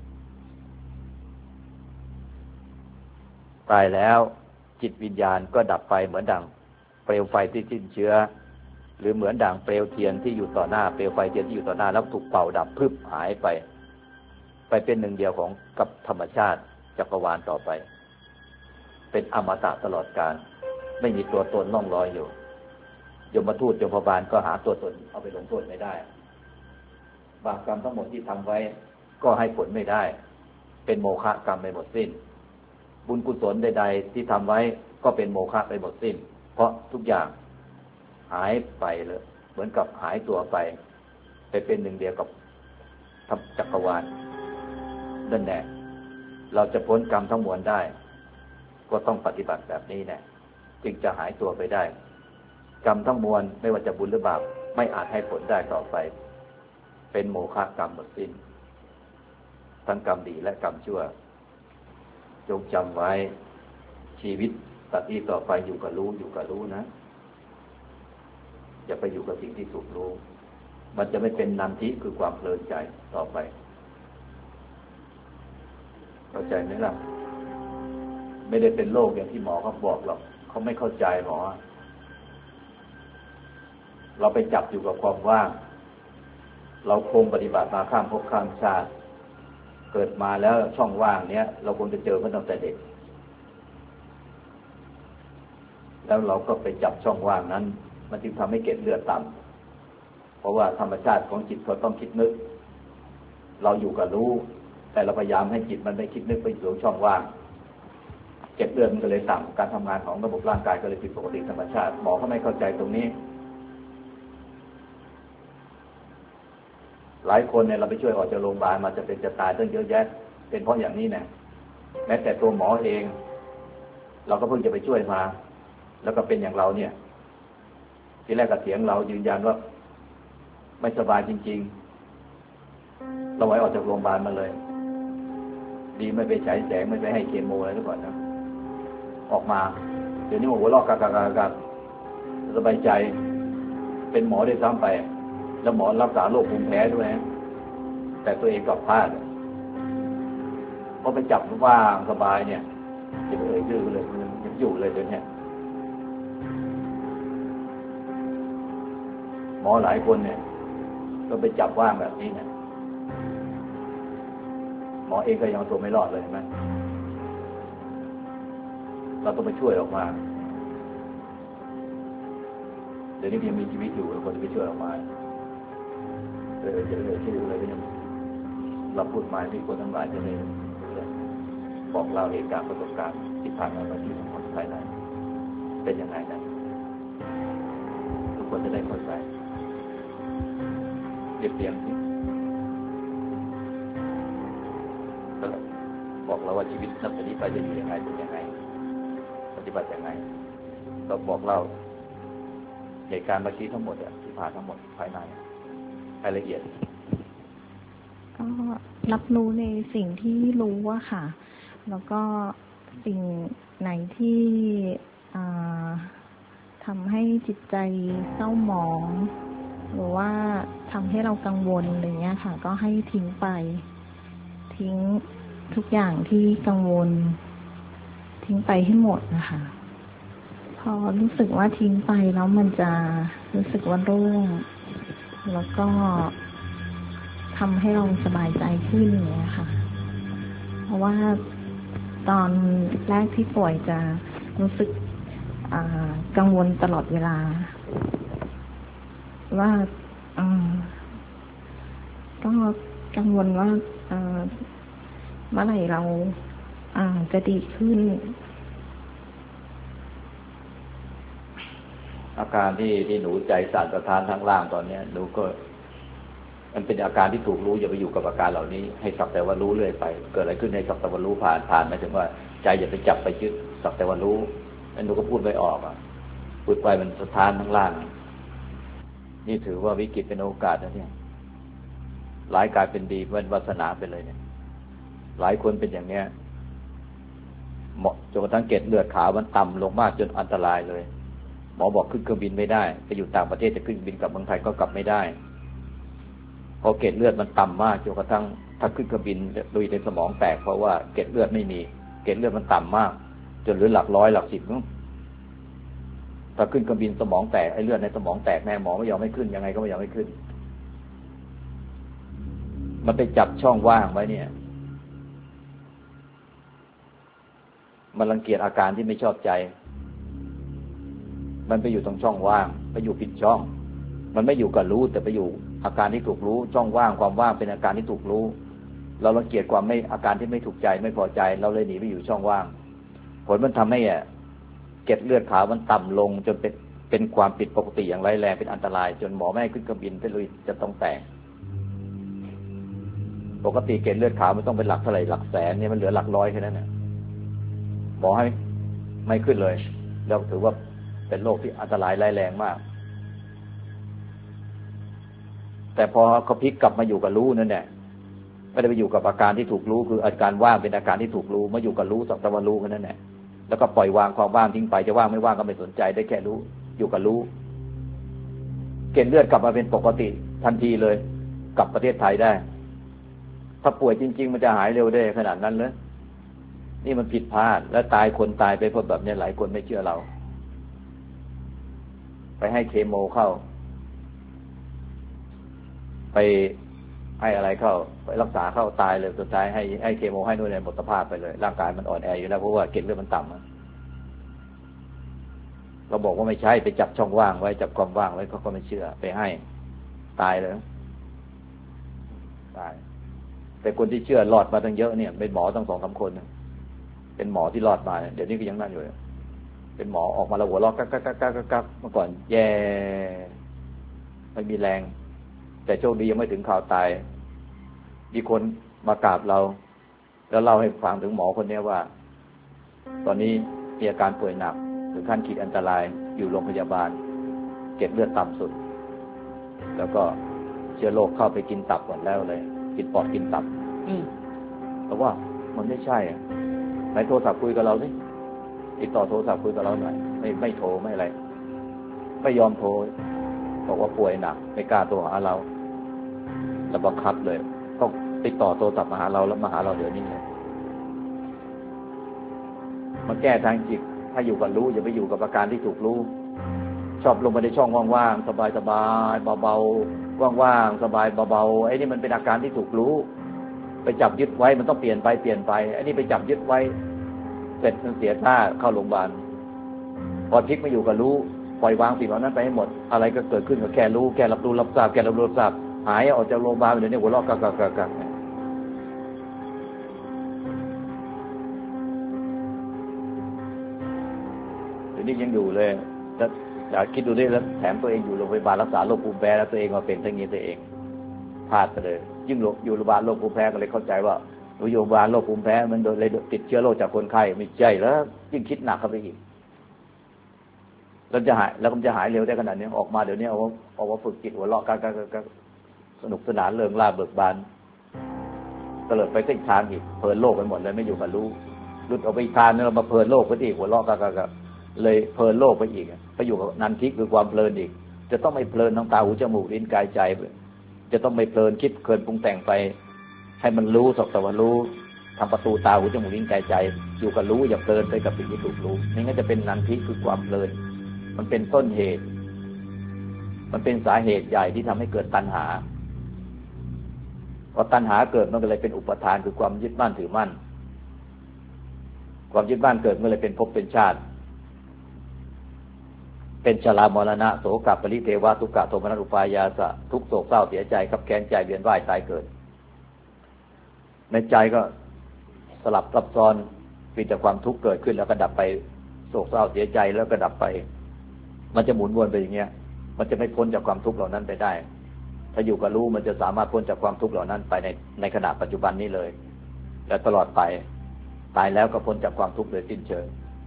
ตายแล้วจิตวิญญาณก็ดับไปเหมือนดังเปลวไฟที่สิ้นเชื้อหรือเหมือนดังเปลวเทียนที่อยู่ต่อหน้าเปลวไฟเทียนที่อยู่ต่อหน้าแล้วถูกเป่าดับพึบหายไปเป็นหนึ่งเดียวของกับธรรมชาติจักรวาลต่อไปเป็นอมตะตลอดกาลไม่มีตัวตนล่องลอยอยู่ยมทูตยมบาลก็หาตัวตนเอาไปลงโทษไม่ได้บาปกรรมทั้งหมดที่ทำไว้ก็ให้ผลไม่ได้เป็นโมฆะกรรมไปหมดสิ้นบุญกุศลใดๆที่ทำไว้ก็เป็นโมฆะไปหมดสิ้นเพราะทุกอย่างหายไปเลยเหมือนกับหายตัวไปเป็นหนึ่งเดียวกับจักรวาลนั่นแหละเราจะพ้นกรรมทั้งมวลได้ก็ต้องปฏิบัติแบบนี้แน่จึงจะหายตัวไปได้กรรมทั้งมวลไม่ว่าจะบุญหรือบาปไม่อาจให้ผลได้ต่อไปเป็นโมฆะกรรมหมดสิ้นทั้งกรรมดีและกรรมชั่วจงจำไว้ชีวิตตัดที่ต่อไปอยู่กับรู้นะอย่าไปอยู่กับสิ่งที่ถูกรู้มันจะไม่เป็นนันทิคือความเพลินใจต่อไปเข้าใจไหมล่ะไม่ได้เป็นโรคอย่างที่หมอเขาบอกหรอกเขาไม่เข้าใจหมอเราไปจับอยู่กับความว่างเราคงปฏิบัติมาข้ามภพข้ามชาติเกิดมาแล้วช่องว่างเนี้ยเราคงจะเจอมันตั้งแต่เด็กแล้วเราก็ไปจับช่องว่างนั้นมันจึงทำให้เกล็ดเลือดต่ำเพราะว่าธรรมชาติของจิตก็ต้องคิดนึกเราอยู่กับรู้แต่เราพยายามให้จิตมันไม่คิดนึกไปอยู่ช่องว่างเกล็ดเลือดมันก็เลยต่ำการทำงานของระบบร่างกายก็เลยผิดปกติธรรมชาติหมอเขาไม่เข้าใจตรงนี้หลายคนเนี่ยเราไปช่วยออกจากโรงพยาบาลมาจะเป็นจะตายตั้งเยอะแยะเป็นเพราะอย่างนี้เนี่ยแม้แต่ตัวหมอเองเราก็เพิ่งจะไปช่วยมาแล้วก็เป็นอย่างเราเนี่ยทีแรกกับเสียงเรายืนยันว่าไม่สบายจริงๆเราไว้ออกจากโรงพยาบาลมาเลยดีไม่ไปฉายแสงไม่ไปให้เคมีอะไรทุกคนนะออกมาเดี๋ยวนี้หัวลอกกากสบายใจเป็นหมอได้ซ้ำไปแล้วหมอรักษาโรคภูมิแพ้ด้วยนะแต่ตัวเองกลับพลาดเพราะไปจับว่างสบายเนี่ยจะไปชื่อเลยยังอยู่เลยเดี๋ยวนี้หมอหลายคนเนี่ยก็ไปจับว่างแบบนี้เนี่ยหมอเองก็ยังตัวไม่รอดเลยใช่ไหมเราต้องไปช่วยออกมาเดี๋ยวนี้ยังมีชีวิตอยู่เราควรจะไปช่วยออกมาจะเลยชื่ออะไรก็ยังเราพูดหมายที่คนทั้งหลายจะได้บอกเล่าเหตุการณ์ประสบการณ์ที่ผ่านมาที่ของคนภายในเป็นยังไงนะทุกคนจะได้เข้าใจเรียบที่ก็บอกเราว่าชีวิตนับจากนี้ไปจะอยู่ยังไงเป็นยังไงปฏิบัติยังไงเราบอกเราเหตุการณ์เมื่อกี้ทั้งหมดที่ผ่านทั้งหมดภายในรายละเอียด
ก็รับรู้ในสิ่งที่รู้ว่าค่ะแล้วก็สิ่งไหนที่ทำให้จิตใจเศร้าหมองหรือว่าทำให้เรากังวลอะไรเงี้ยค่ะก็ให้ทิ้งไปทิ้งทุกอย่างที่กังวลทิ้งไปให้หมดนะคะพอรู้สึกว่าทิ้งไปแล้วมันจะรู้สึกว่าโล่งแล้วก็ทำให้เราสบายใจขึ้นอย่างเงี้ยค่ะเพราะว่าตอนแรกที่ป่วยจะรู้สึกกังวลตลอดเวลาว่าก็กังวลว่าเมื่อไหร่เราจะดีขึ้น
อาการที่หนูใจสั่นสะท้านทั้งล่างตอนนี้หนูก็มันเป็นอาการที่ถูกรู้อย่าไปอยู่กับอาการเหล่านี้ให้สักแต่ว่ารู้เรื่อยไปเกิดอะไรขึ้นให้สักแต่ว่ารู้ผ่านหมายถึงว่าใจอย่าไปจับไปยึดสักแต่ว่ารู้แล้วหนูก็พูดไม่ออกพูดไปมันสะท้านทั้งล่างนี่ถือว่าวิกฤตเป็นโอกาสนะเนี่ยหลายกลายเป็นดีเป็นวาสนาไปเลยเนี่ยหลายคนเป็นอย่างเนี้ยจนกระทั่งเกล็ดเลือดขาวมันต่ำลงมากจนอันตรายเลยหมอบอกขึ้นเครื่องบินไม่ได้ไปอยู่ต่างประเทศจะขึ้นบินกลับเมืองไทยก็กลับไม่ได้เพราะเกล็ดเลือดมันต่ำมากจนกระทั่งถ้าขึ้นเครื่องบินโดยในสมองแตกเพราะว่าเกล็ดเลือดไม่มีเกล็ดเลือดมันต่ำมากจนเหลือหลักร้อยหลักสิบถ้าขึ้นเครื่องบินสมองแตกไอ้เลือดในสมองแตกแน่หมอไม่ยอมให้ขึ้นยังไงก็ไม่ยอมให้ขึ้นมันไปจับช่องว่างไว้เนี่ยมันรังเกียจอาการที่ไม่ชอบใจมันไปอยู่ตรงช่องว่างไปอยู่ผิดช่องมันไม่อยู่กับรู้แต่ไปอยู่อาการที่ถูกรู้ช่องว่างความว่างเป็นอาการที่ถูกรู้เรารังเกียจความไม่อาการที่ไม่ถูกใจไม่พอใจเราเลยหนีไปอยู่ช่องว่างผลมันทำให้เกล็ดเลือดขาวมันต่ำลงจนเป็นความผิดปกติอย่างร้ายแรงเป็นอันตรายจนหมอไม่ให้ขึ้นเครื่องบินไปเลยจะต้องแตกปกติเกล็ดเลือดขาวมันต้องเป็นหลักเท่าไหร่หลักแสนเนี่ยมันเหลือหลักร้อยแค่นั้นหมอให้ไม่ขึ้นเลยแล้วถือว่าเป็นโรคที่อันตรายร้ายแรงมากแต่พอเขาพลิกกลับมาอยู่กับรู้นั่นแหละไม่ได้ไปอยู่กับอาการที่ถูกรู้คืออาการว่างเป็นอาการที่ถูกรู้มาอยู่กับรู้สักแต่ว่ารู้แค่นั้นแหละแล้วก็ปล่อยวางความว่างทิ้งไปจะว่างไม่ว่างก็ไม่สนใจได้แค่รู้อยู่กับรู้เกล็ดเลือดกลับมาเป็นปกติทันทีเลยกลับประเทศไทยได้ถ้าป่วยจริงๆมันจะหายเร็วได้ขนาดนั้นเลยนี่มันผิดพลาดแล้วตายคนตายไปเพราะแบบนี้หลายคนไม่เชื่อเราไปให้เคโมเข้าไปให้อะไรเข้าไปรักษาเข้าตายเลยสุดท้ายให้เคโมให้นู่นเนี่ยหมดสภาพไปเลยร่างกายมันอ่อนแออยู่แล้วเพราะว่าเกล็ดเลือดมันต่ำเราบอกว่าไม่ใช่ไปจับช่องว่างไว้จับความว่างไว้เขาก็ไม่เชื่อไปให้ตายเลยตายแต่คนที่เชื่อรอดมาตั้งเยอะเนี่ยเป็นหมอตั้ง2-3 คนเป็นหมอที่รอดมาเดี๋ยวนี้ก็ยังนั่นอยู่เป็นหมอออกมาแล้วหัวเราะกักเมื่อก่อนแย่ไม่มีแรงแต่โชคดียังไม่ถึงข่าวตายมีคนมากราบเราแล้วเล่าให้ฟังถึงหมอคนนี้ว่าตอนนี้มีอาการป่วยหนักถึงขั้นขีดอันตรายอยู่โรงพยาบาลเกล็ดเลือดต่ำสุดแล้วก็เชื้อโรคเข้าไปกินตับก่อนแล้วเลยกินปอดกินตับแต่ว่ามันไม่ใช่ไหนโทรศัพท์คุยกับเราสิติดต่อโทรศัพท์คุยกับเราหน่อยไม่โทรไม่อะไรไม่ยอมโทรบอกว่าป่วยหนักไม่กล้าโทรหาเราแล้วบังคับเลยต้องติดต่อโทรศัพท์มาหาเราแล้วมาหาเราเดี๋ยวนี้เลยมาแก้ทางจิตถ้าอยู่กับรู้อย่าไปอยู่กับอาการที่ถูกรู้ชอบลงไปในช่องว่างๆสบายเบาๆว่างๆสบายเบาๆไอ้นี่มันเป็นอาการที่ถูกรู้ไปจับยึดไว้มันต้องเปลี่ยนไปไอ้นี่ไปจับยึดไว้เสร็จมันเสียท่าเข้าโรงพยาบาลพอพลิกมาอยู่กับรู้ปล่อยวางสิ่งเหล่านั้นไปให้หมดอะไรก็เกิดขึ้นกับแค่รู้แค่รับรู้รับทราบแค่รับรู้รับทราบหายออกจากโรงพยาบาลเดี๋ยวนี้หัวเราะกักเดี๋ยวนี้ยังอยู่เลยแล้วอย่าคิดดูดิแล้วแถมตัวเองอยู่โรงพยาบาลรักษาโรคภูมิแพ้แล้วตัวเองมาเป็นทั้งนี้ตัวเองพลาดไปเลยยิ่งอยู่โรงพยาบาลโรคภูมิแพ้ก็เลยเข้าใจว่าอยู่โรงพยาบาลโรคภูมิแพ้มันเลยติดเชื้อโรคจากคนไข้ไม่ใช่แล้วยิ่งคิดหนักเข้าไปอีกแล้วจะหายแล้วมันจะหายเร็วได้ขนาดนี้ออกมาเดี๋ยวนี้เอาว่าฝึกจิตหัวเราะกันสนุกสนานเริงร่าเบิกบานเตลิดไปเส้นทางอีกเพลินโลกไปหมดเลยไม่อยู่กับรู้หลุดออกไปอีกทางนึงเรามาเพลินโลกไปอีกหัวเราะก็เลยเพลินโลกไปอีกไปอยู่กับนันทิคือความเพลินอีกจะต้องไม่เพลินทางตาหูจมูกลิ้นกายใจจะต้องไม่เพลินคิดเพลินปรุงแต่งไปให้มันรู้สักแต่ว่ารู้ทำประตูตาหูจมูกลิ้นกายใจอยู่กับรู้อย่าเพลินไปกับสิ่งที่ถูกรู้นี่ก็จะเป็นนันทิคือความเพลินมันเป็นต้นเหตุมันเป็นสาเหตุใหญ่ที่ทำให้เกิดตัณหาพอตัณหาเกิดมันก็เลยเป็นอุปทานคือความยึดมั่นถือมั่นความยึดมั่นเกิดเมื่อไรเป็นภพเป็นชาติเป็นชรามรณะโสกปริเทวะทุกขโทมนัสอุปายาสะทุกโศกเศร้าเสียใจกับแค้นใจเวียนว่ายตายเกิดในใจก็สลับซับซ้อนมีแต่ความทุกข์เกิดขึ้นแล้วก็ดับไปโศกเศร้าเสียใจแล้วก็ดับไปมันจะหมุนวนไปอย่างเงี้ยมันจะไม่พ้นจากความทุกข์เหล่านั้นไปได้ถ้าอยู่กับรู้มันจะสามารถพ้นจากความทุกข์เหล่านั้นไปในขณะปัจจุบันนี้เลยและตลอดไปตายแล้วก็พ้นจากความทุกข์โดยสิ้นเชิง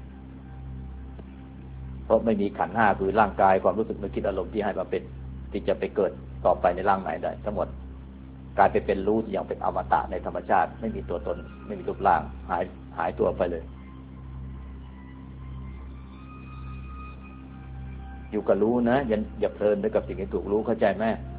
เพราะไม่มีขันธ์ห้าคือร่างกายความรู้สึกนึกคิดอารมณ์ที่ให้มาเป็นที่จะไปเกิดต่อไปในร่างไหนได้ทั้งหมดกลายไปเป็นรู้อย่างเป็นอมตะในธรรมชาติไม่มีตัวตนไม่มีรูปร่างหายตัวไปเลยอยู่กับรู้นะอย่าเพลินไปกับสิ่งที่ถูกรู้เข้าใจไหม